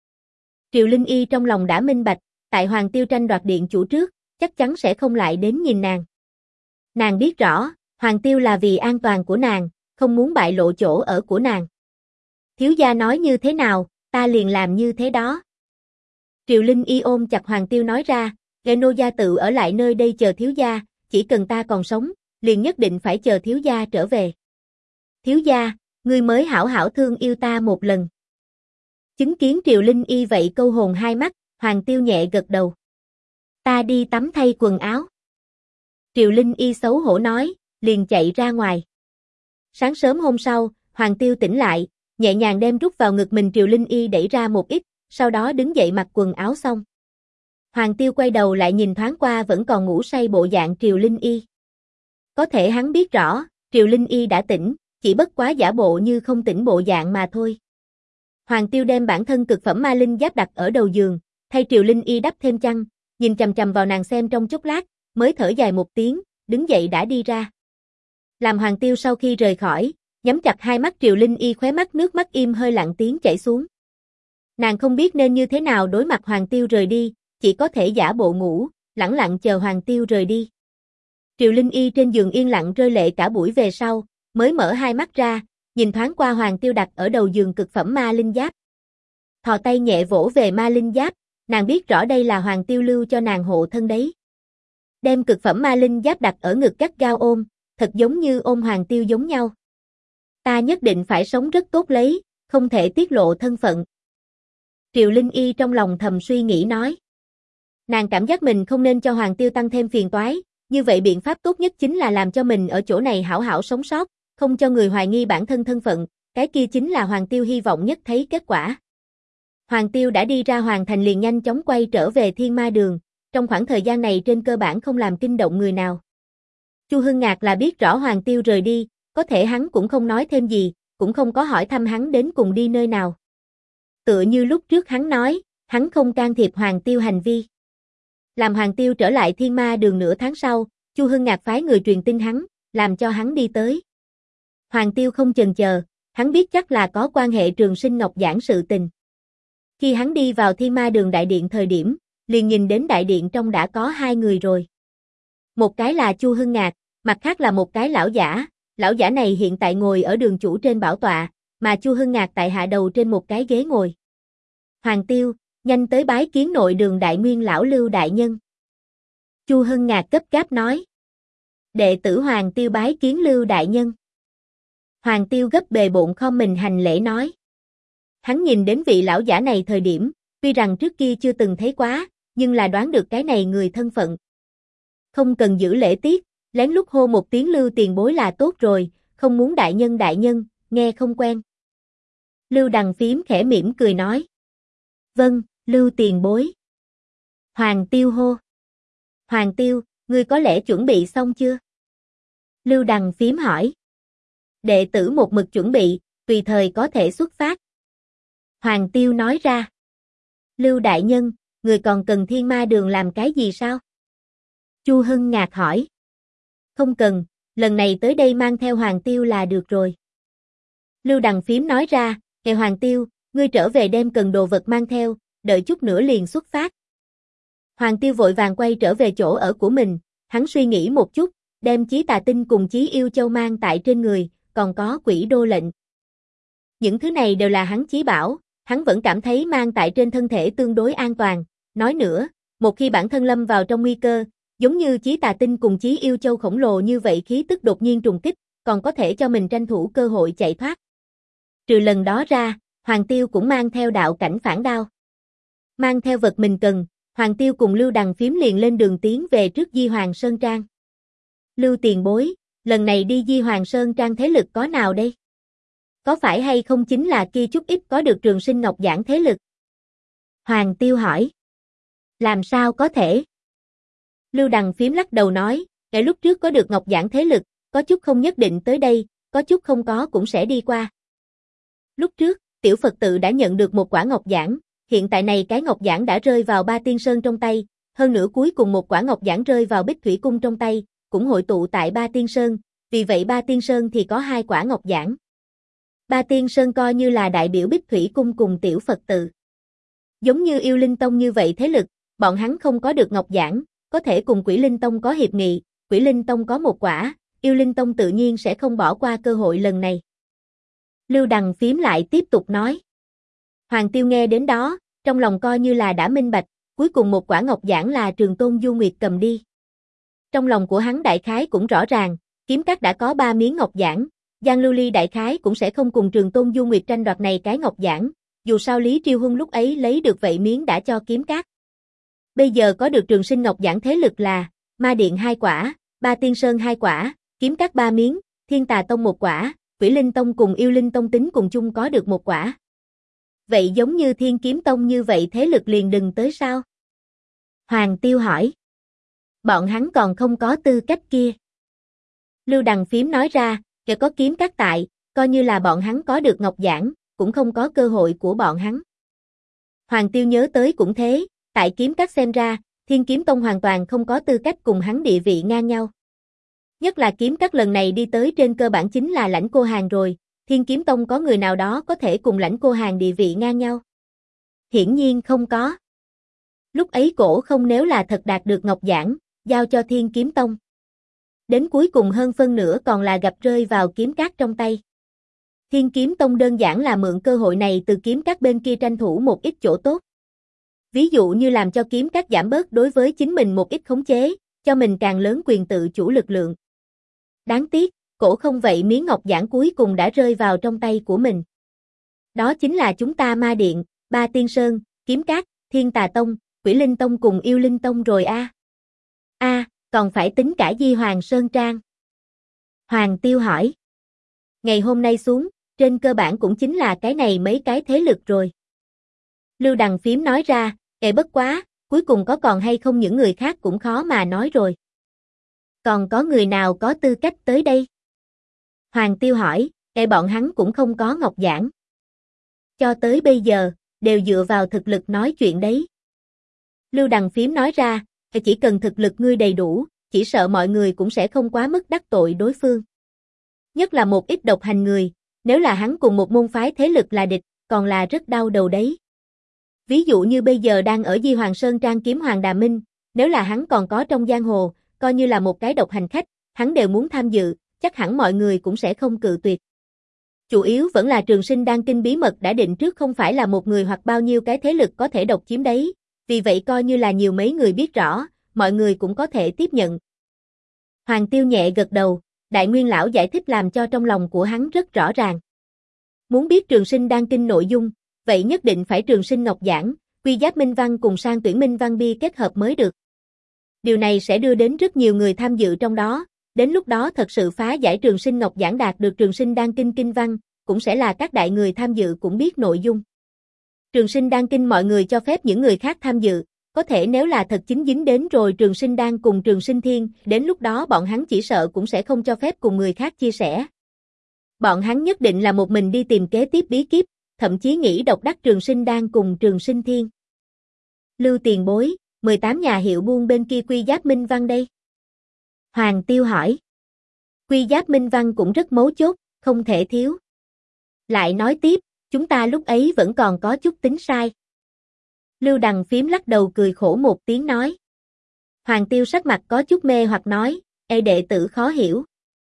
Triều Linh Y trong lòng đã minh bạch, tại Hoàng Tiêu tranh đoạt điện chủ trước, chắc chắn sẽ không lại đến nhìn nàng. Nàng biết rõ, Hoàng Tiêu là vì an toàn của nàng, không muốn bại lộ chỗ ở của nàng. Thiếu gia nói như thế nào, ta liền làm như thế đó. Triều Linh Y ôm chặt Hoàng Tiêu nói ra, Nô gia tự ở lại nơi đây chờ thiếu gia, chỉ cần ta còn sống, liền nhất định phải chờ thiếu gia trở về. Thiếu gia, ngươi mới hảo hảo thương yêu ta một lần. Chứng kiến Triều Linh Y vậy câu hồn hai mắt, Hoàng Tiêu nhẹ gật đầu. Ta đi tắm thay quần áo. Triều Linh Y xấu hổ nói, liền chạy ra ngoài. Sáng sớm hôm sau, Hoàng Tiêu tỉnh lại, nhẹ nhàng đem rút vào ngực mình Triều Linh Y đẩy ra một ít, sau đó đứng dậy mặc quần áo xong. Hoàng Tiêu quay đầu lại nhìn thoáng qua vẫn còn ngủ say bộ dạng Triều Linh Y. Có thể hắn biết rõ, Triều Linh Y đã tỉnh, chỉ bất quá giả bộ như không tỉnh bộ dạng mà thôi. Hoàng Tiêu đem bản thân cực phẩm ma linh giáp đặt ở đầu giường, thay Triều Linh Y đắp thêm chăn, nhìn chằm chằm vào nàng xem trong chốc lát, mới thở dài một tiếng, đứng dậy đã đi ra. Làm Hoàng Tiêu sau khi rời khỏi, nhắm chặt hai mắt Triều Linh Y khóe mắt nước mắt im hơi lặng tiếng chảy xuống. Nàng không biết nên như thế nào đối mặt Hoàng Tiêu rời đi, chỉ có thể giả bộ ngủ, lẳng lặng chờ Hoàng Tiêu rời đi. Triều Linh Y trên giường yên lặng rơi lệ cả buổi về sau, mới mở hai mắt ra, nhìn thoáng qua Hoàng Tiêu đặt ở đầu giường cực phẩm ma linh giáp. Thò tay nhẹ vỗ về ma linh giáp, nàng biết rõ đây là Hoàng Tiêu lưu cho nàng hộ thân đấy. Đem cực phẩm ma linh giáp đặt ở ngực gắt gao ôm, thật giống như ôm Hoàng Tiêu giống nhau. Ta nhất định phải sống rất tốt lấy, không thể tiết lộ thân phận. Triều Linh Y trong lòng thầm suy nghĩ nói. Nàng cảm giác mình không nên cho Hoàng Tiêu tăng thêm phiền toái, như vậy biện pháp tốt nhất chính là làm cho mình ở chỗ này hảo hảo sống sót, không cho người hoài nghi bản thân thân phận, cái kia chính là Hoàng Tiêu hy vọng nhất thấy kết quả. Hoàng Tiêu đã đi ra hoàng thành liền nhanh chóng quay trở về Thiên Ma Đường, trong khoảng thời gian này trên cơ bản không làm kinh động người nào. Chu Hưng Ngạc là biết rõ Hoàng Tiêu rời đi, có thể hắn cũng không nói thêm gì, cũng không có hỏi thăm hắn đến cùng đi nơi nào. Tựa như lúc trước hắn nói, hắn không can thiệp Hoàng Tiêu hành vi. Làm Hoàng Tiêu trở lại Thiên Ma Đường nửa tháng sau, Chu Hưng Ngạc phái người truyền tin hắn, làm cho hắn đi tới. Hoàng Tiêu không chần chờ, hắn biết chắc là có quan hệ Trường Sinh Ngọc Giảng sự tình. Khi hắn đi vào Thiên Ma Đường đại điện thời điểm, liền nhìn đến đại điện trong đã có hai người rồi. Một cái là Chu Hưng Ngạc, mặt khác là một cái lão giả này hiện tại ngồi ở đường chủ trên bảo tọa, mà Chu Hưng Ngạc tại hạ đầu trên một cái ghế ngồi. Hoàng Tiêu, nhanh tới bái kiến nội đường đại nguyên lão Lưu đại nhân. Chu Hưng Ngạc gấp gáp nói. Đệ tử Hoàng Tiêu bái kiến Lưu đại nhân. Hoàng Tiêu gấp bề bộn khom mình hành lễ nói. Hắn nhìn đến vị lão giả này thời điểm, tuy rằng trước kia chưa từng thấy quá, nhưng là đoán được cái này người thân phận. Không cần giữ lễ tiết, lén lút hô một tiếng Lưu tiền bối là tốt rồi, không muốn đại nhân, nghe không quen. Lưu Đằng Phím khẽ mỉm cười nói. Vâng, Lưu tiền bối. Hoàng Tiêu hô. Hoàng Tiêu, ngươi có lẽ chuẩn bị xong chưa? Lưu Đằng Phím hỏi. Đệ tử một mực chuẩn bị, tùy thời có thể xuất phát. Hoàng Tiêu nói ra. Lưu đại nhân, người còn cần Thiên Ma Đường làm cái gì sao? Chu Hưng Ngạc hỏi. Không cần, lần này tới đây mang theo Hoàng Tiêu là được rồi. Lưu Đằng Phím nói ra, Hoàng Tiêu, ngươi trở về đem cần đồ vật mang theo, đợi chút nữa liền xuất phát. Hoàng Tiêu vội vàng quay trở về chỗ ở của mình, hắn suy nghĩ một chút, đem Chí Tà Tinh cùng Chí Yêu Châu mang tại trên người, còn có Quỷ Đô lệnh. Những thứ này đều là hắn chí bảo, hắn vẫn cảm thấy mang tại trên thân thể tương đối an toàn. Nói nữa, một khi bản thân lâm vào trong nguy cơ, giống như Chí Tà Tinh cùng Chí Yêu Châu khổng lồ như vậy khí tức đột nhiên trùng kích, còn có thể cho mình tranh thủ cơ hội chạy thoát. Trừ lần đó ra, Hoàng Tiêu cũng mang theo đạo cảnh phản đao. Mang theo vật mình cần, Hoàng Tiêu cùng Lưu Đằng Phím liền lên đường tiến về trước Di Hoàng Sơn Trang. Lưu tiền bối, lần này đi Di Hoàng Sơn Trang thế lực có nào đây? Có phải hay không chính là kia chút ít có được Trường Sinh Ngọc Giảng thế lực? Hoàng Tiêu hỏi. Làm sao có thể? Lưu Đằng Phím lắc đầu nói, ngày lúc trước có được Ngọc Giảng thế lực, có chút không nhất định tới đây, có chút không có cũng sẽ đi qua. Lúc trước, Tiểu Phật tự đã nhận được một quả ngọc giản, hiện tại này cái ngọc giản đã rơi vào Ba Tiên Sơn trong tay, hơn nữa cuối cùng một quả ngọc giản rơi vào Bích Thủy Cung trong tay, cũng hội tụ tại Ba Tiên Sơn, vì vậy Ba Tiên Sơn thì có 2 quả ngọc giản. Ba Tiên Sơn coi như là đại biểu Bích Thủy Cung cùng Tiểu Phật tự. Giống như Yêu Linh Tông như vậy thế lực, bọn hắn không có được ngọc giản, có thể cùng Quỷ Linh Tông có hiệp nghị, Quỷ Linh Tông có 1 quả, Yêu Linh Tông tự nhiên sẽ không bỏ qua cơ hội lần này. Lưu Đằng Phím lại tiếp tục nói. Hoàng Tiêu nghe đến đó, trong lòng coi như là đã minh bạch, cuối cùng một quả ngọc giản là Trường Tôn Du Nguyệt cầm đi. Trong lòng của hắn đại khái cũng rõ ràng, Kiếm Các đã có 3 miếng ngọc giản, Giang Lưu Ly đại khái cũng sẽ không cùng Trường Tôn Du Nguyệt tranh đoạt này cái ngọc giản, dù sao Lý Triêu Huân lúc ấy lấy được vậy miếng đã cho Kiếm Các. Bây giờ có được Trường Sinh ngọc giản thế lực là Ma Điện 2 quả, Ba Tiên Sơn 2 quả, Kiếm Các 3 miếng, Thiên Tà Tông 1 quả, Quỷ Linh Tông cùng Yêu Linh Tông tính cùng chung có được 1 quả. Vậy giống như Thiên Kiếm Tông như vậy thế lực liền đừng tới sao? Hoàng Tiêu hỏi. Bọn hắn còn không có tư cách kia. Lưu Đằng Phím nói ra, kể có Kiếm Các tại, coi như là bọn hắn có được ngọc giản, cũng không có cơ hội của bọn hắn. Hoàng Tiêu nhớ tới cũng thế, tại Kiếm Các xem ra, Thiên Kiếm Tông hoàn toàn không có tư cách cùng hắn địa vị ngang nhau. Nhất là Kiếm Các lần này đi tới trên cơ bản chính là Lãnh Cô Hàn rồi, Thiên Kiếm Tông có người nào đó có thể cùng Lãnh Cô Hàn địa vị ngang nhau? Hiển nhiên không có. Lúc ấy Cổ Không nếu là thật đạt được ngọc giản, giao cho Thiên Kiếm Tông. Đến cuối cùng hơn phân nửa còn là gặp rơi vào Kiếm Các trong tay. Thiên Kiếm Tông đơn giản là mượn cơ hội này từ Kiếm Các bên kia tranh thủ một ít chỗ tốt. Ví dụ như làm cho Kiếm Các giảm bớt đối với chính mình một ít khống chế, cho mình càng lớn quyền tự chủ lực lượng. Đáng tiếc, Cổ Không vậy miếng ngọc giản cuối cùng đã rơi vào trong tay của mình. Đó chính là chúng ta Ma Điện, Ba Tiên Sơn, Kiếm Các, Thiên Tà Tông, Quỷ Linh Tông cùng Yêu Linh Tông rồi a. Còn phải tính cả Di Hoàng Sơn Trang. Hoàng Tiêu hỏi. Ngày hôm nay xuống, trên cơ bản cũng chính là cái này mấy cái thế lực rồi. Lưu Đằng Phím nói ra, bất quá, cuối cùng có còn hay không những người khác cũng khó mà nói rồi. Còn có người nào có tư cách tới đây? Hoàng Tiêu hỏi, bọn hắn cũng không có ngọc giản. Cho tới bây giờ, đều dựa vào thực lực nói chuyện đấy. Lưu Đằng Phím nói ra, chỉ cần thực lực ngươi đầy đủ, chỉ sợ mọi người cũng sẽ không quá mức đắc tội đối phương. Nhất là một ít độc hành người, nếu là hắn cùng một môn phái thế lực là địch, còn là rất đau đầu đấy. Ví dụ như bây giờ đang ở Di Hoàng Sơn Trang kiếm Hoàng Đà Minh, nếu là hắn còn có trong giang hồ, coi như là một cái độc hành khách, hắn đều muốn tham dự, chắc hẳn mọi người cũng sẽ không cự tuyệt. Chủ yếu vẫn là Trường Sinh Đan Kinh bí mật đã định trước không phải là một người hoặc bao nhiêu cái thế lực có thể độc chiếm đấy, vì vậy coi như là nhiều mấy người biết rõ, mọi người cũng có thể tiếp nhận. Hoàng Tiêu nhẹ gật đầu, Đại Nguyên Lão giải thích làm cho trong lòng của hắn rất rõ ràng. Muốn biết Trường Sinh Đan Kinh nội dung, vậy nhất định phải Trường Sinh Ngọc Giảng, Quy Giáp Minh Văn cùng Sang Tuyển Minh Văn Bi kết hợp mới được. Điều này sẽ đưa đến rất nhiều người tham dự trong đó, đến lúc đó thật sự phá giải Trường Sinh Ngọc Giảng đạt được Trường Sinh Đan Kinh Kinh Văn, cũng sẽ là các đại người tham dự cũng biết nội dung. Trường Sinh Đan Kinh mọi người cho phép những người khác tham dự, có thể nếu là thật chính dính đến rồi Trường Sinh Đan cùng Trường Sinh Thiên, đến lúc đó bọn hắn chỉ sợ cũng sẽ không cho phép cùng người khác chia sẻ. Bọn hắn nhất định là một mình đi tìm kế tiếp bí kíp, thậm chí nghĩ độc đắc Trường Sinh Đan cùng Trường Sinh Thiên. Lưu tiền bối, 18 nhà hiệu buôn bên kia Quy Giáp Minh Văn đây. Hoàng Tiêu hỏi. Quy Giáp Minh Văn cũng rất mấu chốt, không thể thiếu. Lại nói tiếp, chúng ta lúc ấy vẫn còn có chút tính sai. Lưu Đằng Phím lắc đầu cười khổ một tiếng nói. Hoàng Tiêu sắc mặt có chút mê hoặc nói, đệ tử khó hiểu.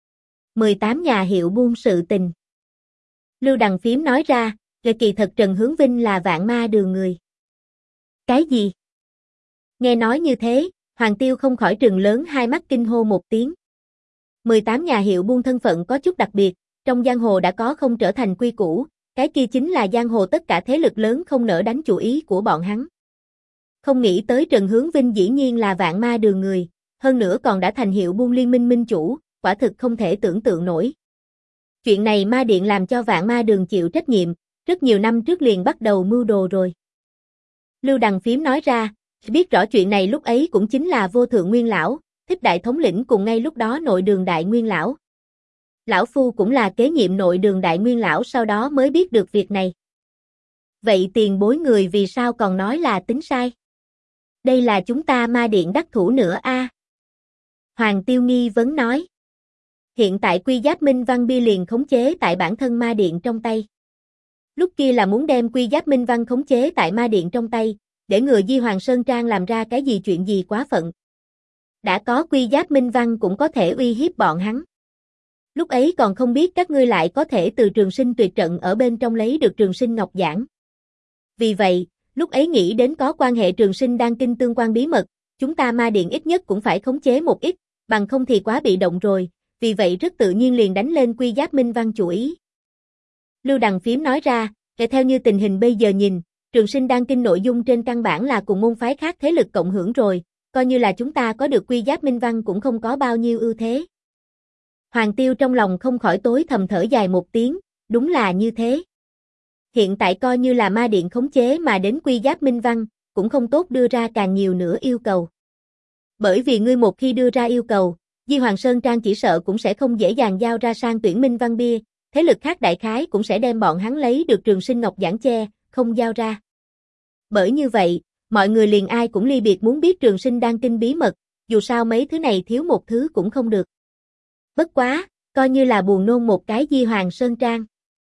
18 nhà hiệu buôn sự tình. Lưu Đằng Phím nói ra, kỳ thật Trần Hướng Vinh là Vạn Ma Đường người. Cái gì? Nghe nói như thế, Hoàng Tiêu không khỏi trừng lớn hai mắt kinh hô một tiếng. 18 nhà hiệu buôn thân phận có chút đặc biệt, trong giang hồ đã có không trở thành quy củ, cái kia chính là giang hồ tất cả thế lực lớn không nỡ đánh chủ ý của bọn hắn. Không nghĩ tới Trần Hướng Vinh dĩ nhiên là Vạn Ma Đường người, hơn nữa còn đã thành hiệu buôn liên minh minh chủ, quả thực không thể tưởng tượng nổi. Chuyện này Ma Điện làm cho Vạn Ma Đường chịu trách nhiệm, rất nhiều năm trước liền bắt đầu mưu đồ rồi. Lưu Đằng Phím nói ra, biết rõ chuyện này lúc ấy cũng chính là Vô Thượng Nguyên Lão, Thích Đại Thống lĩnh cùng ngay lúc đó Nội Đường Đại Nguyên Lão. Lão Phu cũng là kế nhiệm Nội Đường Đại Nguyên Lão sau đó mới biết được việc này. Vậy tiền bối người vì sao còn nói là tính sai? Đây là chúng ta ma điện đắc thủ nữa a. Hoàng Tiêu nghi vấn nói. Hiện tại quy giáp minh văn bia liền khống chế tại bản thân ma điện trong tay. Lúc kia là muốn đem quy giáp minh văn khống chế tại ma điện trong tay, để ngừa Di Hoàng Sơn Trang làm ra cái gì chuyện gì quá phận. Đã có quy giáp minh văn cũng có thể uy hiếp bọn hắn. Lúc ấy còn không biết các ngươi lại có thể từ Trường Sinh tuyệt trận ở bên trong lấy được Trường Sinh Ngọc Giản. Vì vậy, lúc ấy nghĩ đến có quan hệ Trường Sinh Đan Kinh tương quan bí mật, chúng ta ma điện ít nhất cũng phải khống chế một ít, bằng không thì quá bị động rồi, vì vậy rất tự nhiên liền đánh lên quy giáp minh văn chủ ý. Lưu Đằng Phím nói ra, theo như tình hình bây giờ nhìn, Trường Sinh Đan Kinh nội dung trên căn bản là cùng môn phái khác thế lực cộng hưởng rồi, coi như là chúng ta có được quy giáp minh văn cũng không có bao nhiêu ưu thế. Hoàng Tiêu trong lòng không khỏi tối thầm thở dài một tiếng, đúng là như thế. Hiện tại coi như là ma điện khống chế mà đến quy giáp minh văn, cũng không tốt đưa ra càng nhiều nữa yêu cầu. Bởi vì ngươi một khi đưa ra yêu cầu, Di Hoàng Sơn Trang chỉ sợ cũng sẽ không dễ dàng giao ra sang tuyển minh văn bia, thế lực khác đại khái cũng sẽ đem bọn hắn lấy được Trường Sinh Ngọc Giản che, không giao ra. Bởi như vậy, mọi người liền ai cũng ly biệt muốn biết Trường Sinh Đan Kinh bí mật, dù sao mấy thứ này thiếu một thứ cũng không được. Bất quá, coi như là buồn nôn một cái Di Hoàng Sơn Trang.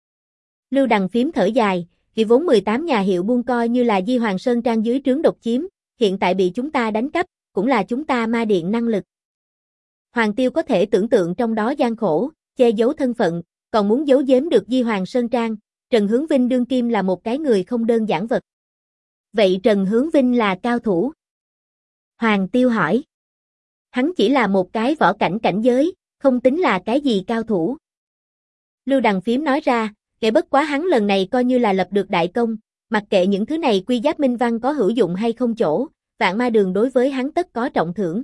Lưu Đằng Phím thở dài, vì vốn 18 nhà hiệu buôn coi như là Di Hoàng Sơn Trang dưới trướng độc chiếm, hiện tại bị chúng ta đánh cắp, cũng là chúng ta ma điện năng lực. Hoàng Tiêu có thể tưởng tượng trong đó gian khổ, che giấu thân phận, còn muốn giấu giếm được Di Hoàng Sơn Trang, Trần Hướng Vinh đương kim là một cái người không đơn giản vật. Vậy Trần Hướng Vinh là cao thủ? Hoàng Tiêu hỏi. Hắn chỉ là một cái võ cảnh cảnh giới, không tính là cái gì cao thủ. Lưu Đằng Phím nói ra, kể bất quá hắn lần này coi như là lập được đại công, mặc kệ những thứ này quy giáp minh văn có hữu dụng hay không chỗ, Vạn Ma Đường đối với hắn tất có trọng thưởng.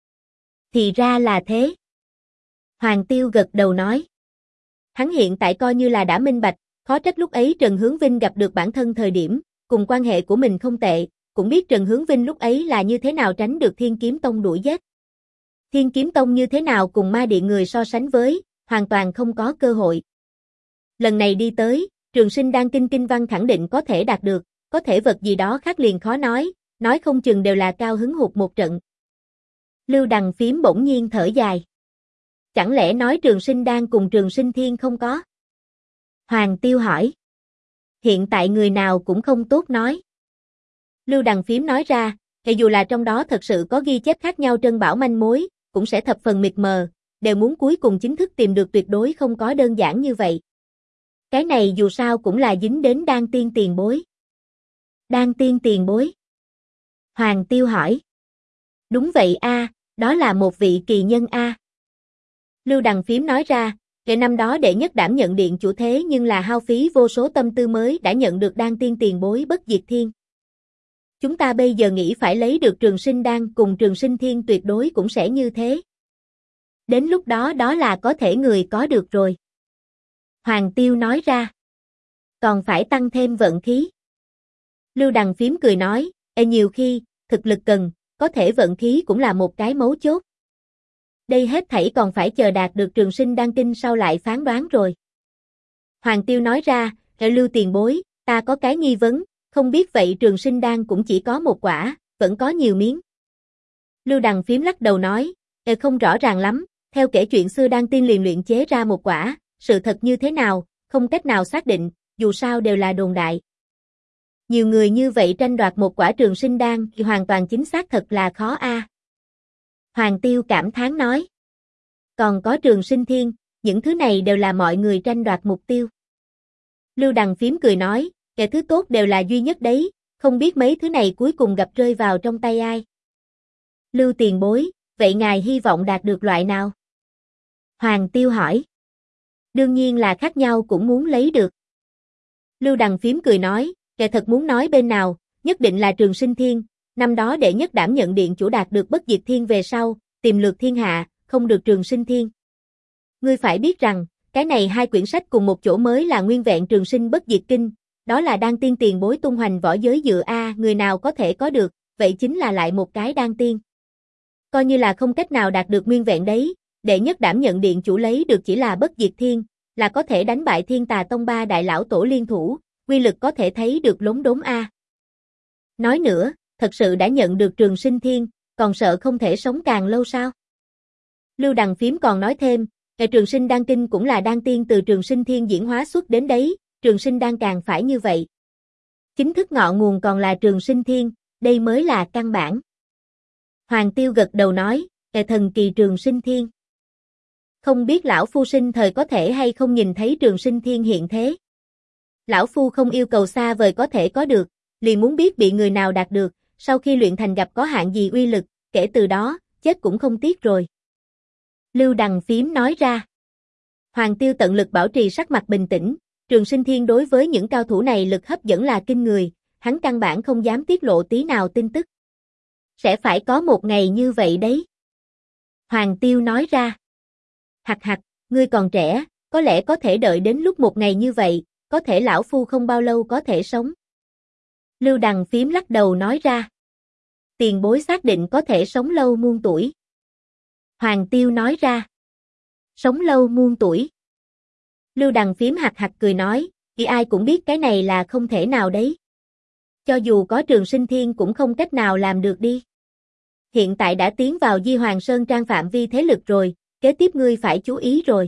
Thì ra là thế. Hoàng Tiêu gật đầu nói. Hắn hiện tại coi như là đã minh bạch, khó trách lúc ấy Trần Hướng Vinh gặp được bản thân thời điểm, cùng quan hệ của mình không tệ, cũng biết Trần Hướng Vinh lúc ấy là như thế nào tránh được Thiên Kiếm Tông đuổi giết. Thiên Kiếm Tông như thế nào cùng ma điện người so sánh với, hoàn toàn không có cơ hội. Lần này đi tới, Trường Sinh Đan Kinh kinh văn khẳng định có thể đạt được, có thể vật gì đó khác liền khó nói không chừng đều là cao hứng hụt một trận. Lưu Đằng Phím bỗng nhiên thở dài. Chẳng lẽ nói Trường Sinh Đan cùng Trường Sinh Thiên không có? Hoàng Tiêu hỏi. Hiện tại người nào cũng không tốt nói. Lưu Đằng Phím nói ra, dù là trong đó thật sự có ghi chép khác nhau trân bảo manh mối, cũng sẽ thập phần mịt mờ, đều muốn cuối cùng chính thức tìm được tuyệt đối không có đơn giản như vậy. Cái này dù sao cũng là dính đến Đan Tiên tiền bối. Đan Tiên tiền bối? Hoàng Tiêu hỏi. Đúng vậy a, đó là một vị kỳ nhân a. Lưu Đằng Phím nói ra, kể năm đó đệ nhất đảm nhận điện chủ thế nhưng là hao phí vô số tâm tư mới đã nhận được Đan Tiên tiền bối bất diệt thiên. Chúng ta bây giờ nghĩ phải lấy được Trường Sinh Đan cùng Trường Sinh Thiên tuyệt đối cũng sẽ như thế. Đến lúc đó đó là có thể người có được rồi. Hoàng Tiêu nói ra. Còn phải tăng thêm vận khí. Lưu Đằng Phím cười nói, nhiều khi, thực lực cần, có thể vận khí cũng là một cái mấu chốt. Đây hết thảy còn phải chờ đạt được Trường Sinh Đan Kinh sau lại phán đoán rồi. Hoàng Tiêu nói ra, Lưu tiền bối, ta có cái nghi vấn, không biết vậy Trường Sinh Đan cũng chỉ có một quả, vẫn có nhiều miếng. Lưu Đằng Phím lắc đầu nói, không rõ ràng lắm, theo kể chuyện xưa Đan Tiên liền luyện chế ra một quả, sự thật như thế nào, không cách nào xác định, dù sao đều là đồn đại. Nhiều người như vậy tranh đoạt một quả Trường Sinh Đan thì hoàn toàn chính xác thật là khó a. Hoàng Tiêu cảm thán nói. Còn có Trường Sinh Thiên, những thứ này đều là mọi người tranh đoạt mục tiêu. Lưu Đằng Phím cười nói, kẻ thứ tốt đều là duy nhất đấy, không biết mấy thứ này cuối cùng gặp rơi vào trong tay ai. Lưu tiền bối, vậy ngài hy vọng đạt được loại nào? Hoàng Tiêu hỏi. Đương nhiên là khác nhau cũng muốn lấy được. Lưu Đằng Phím cười nói, kẻ thật muốn nói bên nào, nhất định là Trường Sinh Thiên, năm đó đệ nhất đảm nhận điện chủ đạt được bất diệt thiên về sau, tìm lượt thiên hạ, không được Trường Sinh Thiên. Ngươi phải biết rằng, cái này hai quyển sách cùng một chỗ mới là nguyên vẹn Trường Sinh bất diệt kinh, đó là Đan Tiên tiền bối tung hoành võ giới dựa người nào có thể có được, vậy chính là lại một cái Đan Tiên. Coi như là không cách nào đạt được nguyên vẹn đấy, đệ nhất đảm nhận điện chủ lấy được chỉ là bất diệt thiên, là có thể đánh bại Thiên Tà Tông ba đại lão tổ liên thủ, quy lực có thể thấy được lốm đốm a. Nói nữa, thật sự đã nhận được Trường Sinh Thiên, còn sợ không thể sống càng lâu sao? Lưu Đằng Phím còn nói thêm, ngày Trường Sinh Đan Kinh cũng là đan tiên từ Trường Sinh Thiên diễn hóa xuất đến đấy, Trường Sinh Đan càng phải như vậy. Chính thức ngọn nguồn còn là Trường Sinh Thiên, đây mới là căn bản. Hoàng Tiêu gật đầu nói, ngày thần kỳ Trường Sinh Thiên. Không biết lão phu sinh thời có thể hay không nhìn thấy Trường Sinh Thiên hiện thế. Lão phu không yêu cầu xa vời có thể có được, liền muốn biết bị người nào đạt được, sau khi luyện thành gặp có hạn gì uy lực, kể từ đó, chết cũng không tiếc rồi. Lưu Đằng Phím nói ra. Hoàng Tiêu tận lực bảo trì sắc mặt bình tĩnh, Trường Sinh Thiên đối với những cao thủ này lực hấp dẫn là kinh người, hắn căn bản không dám tiết lộ tí nào tin tức. Sẽ phải có một ngày như vậy đấy. Hoàng Tiêu nói ra. Hặc hặc, ngươi còn trẻ, có lẽ có thể đợi đến lúc một ngày như vậy, có thể lão phu không bao lâu có thể sống. Lưu Đằng Phím lắc đầu nói ra. Tiền bối xác định có thể sống lâu muôn tuổi. Hoàng Tiêu nói ra. Sống lâu muôn tuổi. Lưu Đằng Phím hặc hặc cười nói, thì ai cũng biết cái này là không thể nào đấy. Cho dù có Trường Sinh Thiên cũng không cách nào làm được đi. Hiện tại đã tiến vào Di Hoàng Sơn Trang phạm vi thế lực rồi, kế tiếp ngươi phải chú ý rồi.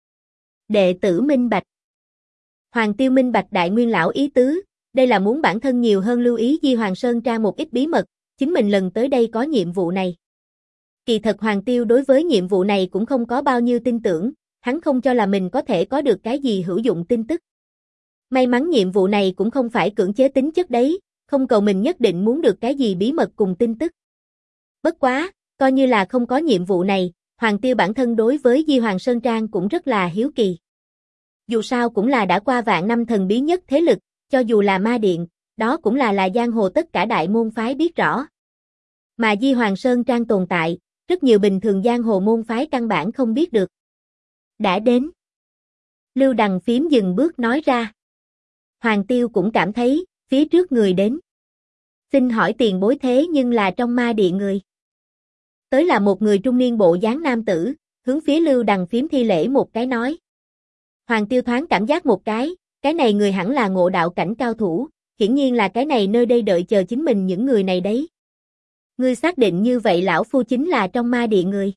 Đệ tử minh bạch. Hoàng Tiêu minh bạch Đại Nguyên lão ý tứ, đây là muốn bản thân nhiều hơn lưu ý Di Hoàng Sơn Trang một ít bí mật, chính mình lần tới đây có nhiệm vụ này. Kỳ thật Hoàng Tiêu đối với nhiệm vụ này cũng không có bao nhiêu tin tưởng, hắn không cho là mình có thể có được cái gì hữu dụng tin tức. May mắn nhiệm vụ này cũng không phải cưỡng chế tính chất đấy, không cầu mình nhất định muốn được cái gì bí mật cùng tin tức. Bất quá, coi như là không có nhiệm vụ này, Hoàng Tiêu bản thân đối với Di Hoàng Sơn Trang cũng rất là hiếu kỳ. Dù sao cũng là đã qua vạn năm thần bí nhất thế lực, cho dù là ma điện, đó cũng là giang hồ tất cả đại môn phái biết rõ. Mà Di Hoàng Sơn Trang tồn tại, rất nhiều bình thường giang hồ môn phái căn bản không biết được. Đã đến. Lưu Đằng Phím dừng bước nói ra. Hoàng Tiêu cũng cảm thấy, phía trước người đến. Xin hỏi tiền bối thế nhưng là trong ma điện người. Tới là một người trung niên bộ dáng nam tử, hướng phía Lưu Đằng Phím thi lễ một cái nói. Hoàng Tiêu thoáng cảm giác một cái này người hẳn là ngộ đạo cảnh cao thủ, hiển nhiên là cái này nơi đây đợi chờ chính mình những người này đấy. Ngươi xác định như vậy lão phu chính là trong ma điện người.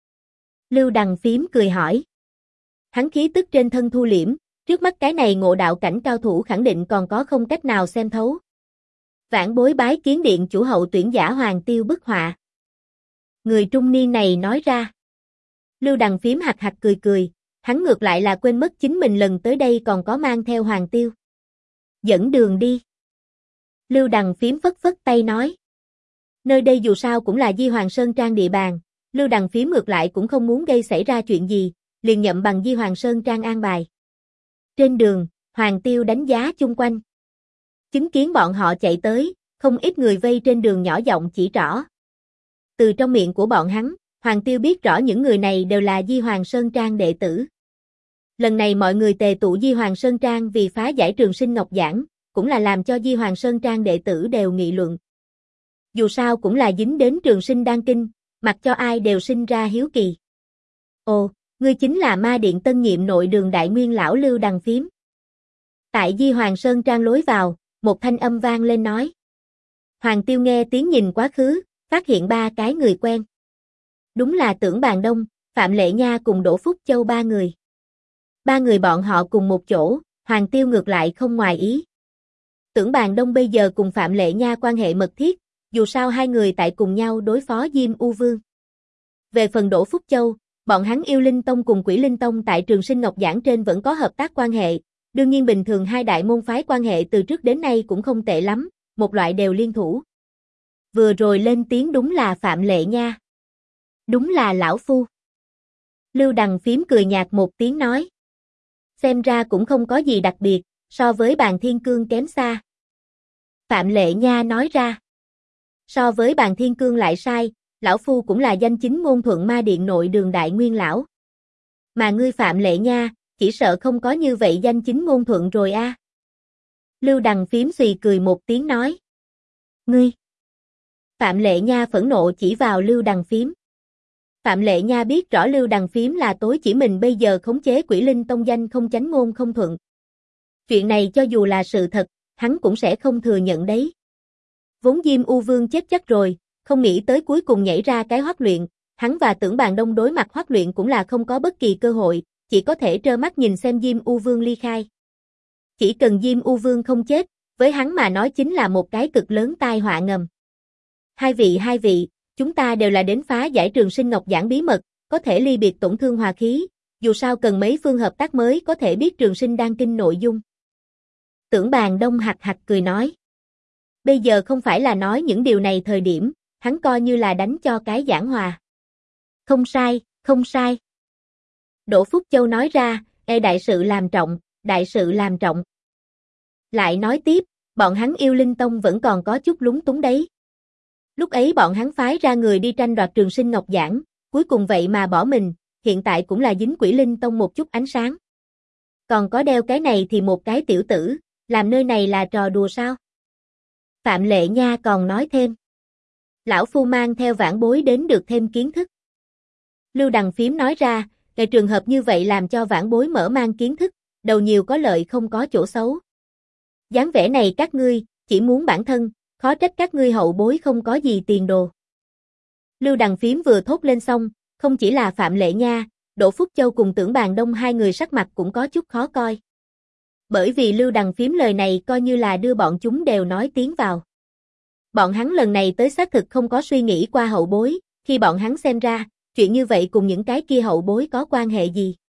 Lưu Đằng Phím cười hỏi. Hắn khí tức trên thân thu liễm, trước mắt cái này ngộ đạo cảnh cao thủ khẳng định còn có không cách nào xem thấu. Vãn bối bái kiến điện chủ hậu tuyển giả Hoàng Tiêu bức họa. Người trung niên này nói ra. Lưu Đằng Phím hặc hặc cười cười, hắn ngược lại là quên mất chính mình lần tới đây còn có mang theo Hoàng Tiêu. Dẫn đường đi. Lưu Đằng Phím phất phất tay nói. Nơi đây dù sao cũng là Di Hoàng Sơn Trang địa bàn, Lưu Đằng Phím ngược lại cũng không muốn gây xảy ra chuyện gì, liền nhậm bằng Di Hoàng Sơn Trang an bài. Trên đường, Hoàng Tiêu đánh giá chung quanh. Chứng kiến bọn họ chạy tới, không ít người vây trên đường nhỏ giọng chỉ trỏ. Từ trong miệng của bọn hắn, Hoàng Tiêu biết rõ những người này đều là Di Hoàng Sơn Trang đệ tử. Lần này mọi người tề tụ Di Hoàng Sơn Trang vì phá giải Trường Sinh Ngọc Giảng, cũng là làm cho Di Hoàng Sơn Trang đệ tử đều nghị luận. Dù sao cũng là dính đến Trường Sinh Đan Kinh, mặc cho ai đều sinh ra hiếu kỳ. Ồ, ngươi chính là ma điện tân nhiệm nội đường Đại Nguyên lão Lưu Đằng Phím. Tại Di Hoàng Sơn Trang lối vào, một thanh âm vang lên nói. Hoàng Tiêu nghe tiếng nhìn quá khứ, phát hiện ba cái người quen. Đúng là Tưởng Bàn Đông, Phạm Lệ Nha cùng Đỗ Phúc Châu ba người. Ba người bọn họ cùng một chỗ, Hoàng Tiêu ngược lại không ngoài ý. Tưởng Bàn Đông bây giờ cùng Phạm Lệ Nha quan hệ mật thiết, dù sao hai người tại cùng nhau đối phó Diêm U Vương. Về phần Đỗ Phúc Châu, bọn hắn Yêu Linh Tông cùng Quỷ Linh Tông tại Trường Sinh Ngọc Giảng trên vẫn có hợp tác quan hệ, đương nhiên bình thường hai đại môn phái quan hệ từ trước đến nay cũng không tệ lắm, một loại đều liên thủ. Vừa rồi lên tiếng đúng là Phạm Lệ Nha. Đúng là lão phu. Lưu Đằng Phím cười nhạt một tiếng nói. Xem ra cũng không có gì đặc biệt, so với Bàn Thiên Cương kém xa. Phạm Lệ Nha nói ra. So với Bàn Thiên Cương lại sai, lão phu cũng là danh chính ngôn thuận ma điện nội đường Đại Nguyên lão. Mà ngươi Phạm Lệ Nha, chỉ sợ không có như vậy danh chính ngôn thuận rồi a. Lưu Đằng Phím xùy cười một tiếng nói. Ngươi. Phạm Lệ Nha phẫn nộ chỉ vào Lưu Đằng Phím. Phạm Lệ Nha biết rõ Lưu Đằng Phím là tối chỉ mình bây giờ khống chế Quỷ Linh Tông danh không chánh ngôn không thuận. Chuyện này cho dù là sự thật, hắn cũng sẽ không thừa nhận đấy. Vốn Diêm U Vương chết chắc rồi, không nghĩ tới cuối cùng nhảy ra cái Hoắc Luyện, hắn và Tưởng Bàn Đông đối mặt Hoắc Luyện cũng là không có bất kỳ cơ hội, chỉ có thể trơ mắt nhìn xem Diêm U Vương ly khai. Chỉ cần Diêm U Vương không chết, với hắn mà nói chính là một cái cực lớn tai họa ngầm. Hai vị, chúng ta đều là đến phá giải Trường Sinh Ngọc Giảng bí mật, có thể ly biệt tổn thương hòa khí, dù sao cần mấy phương hợp tác mới có thể biết Trường Sinh Đan kinh nội dung. Tưởng Bàn Đông hạch hạch cười nói. Bây giờ không phải là nói những điều này thời điểm, hắn coi như là đánh cho cái giảng hòa. Không sai, không sai. Đỗ Phúc Châu nói ra, đại sự làm trọng, đại sự làm trọng. Lại nói tiếp, bọn hắn Yêu Linh Tông vẫn còn có chút lúng túng đấy. Lúc ấy bọn hắn phái ra người đi tranh đoạt Trường Sinh Ngọc Giảng, cuối cùng vậy mà bỏ mình, hiện tại cũng là dính Quỷ Linh Tông một chút ánh sáng. Còn có đeo cái này thì một cái tiểu tử, làm nơi này là trò đùa sao? Phạm Lệ Nha còn nói thêm. Lão Phu mang theo vãn bối đến được thêm kiến thức. Lưu Đằng Phím nói ra, cái trường hợp như vậy làm cho vãn bối mở mang kiến thức, đầu nhiều có lợi không có chỗ xấu. Dáng vẻ này các ngươi, chỉ muốn bản thân, khó trách các ngươi hậu bối không có gì tiền đồ. Lưu Đằng Phím vừa thốt lên xong, không chỉ là Phạm Lệ Nha, Đỗ Phúc Châu cùng Tưởng Bàn Đông hai người sắc mặt cũng có chút khó coi. Bởi vì Lưu Đằng Phím lời này coi như là đưa bọn chúng đều nói tiếng vào. Bọn hắn lần này tới xác thực không có suy nghĩ qua hậu bối, khi bọn hắn xem ra, chuyện như vậy cùng những cái kia hậu bối có quan hệ gì.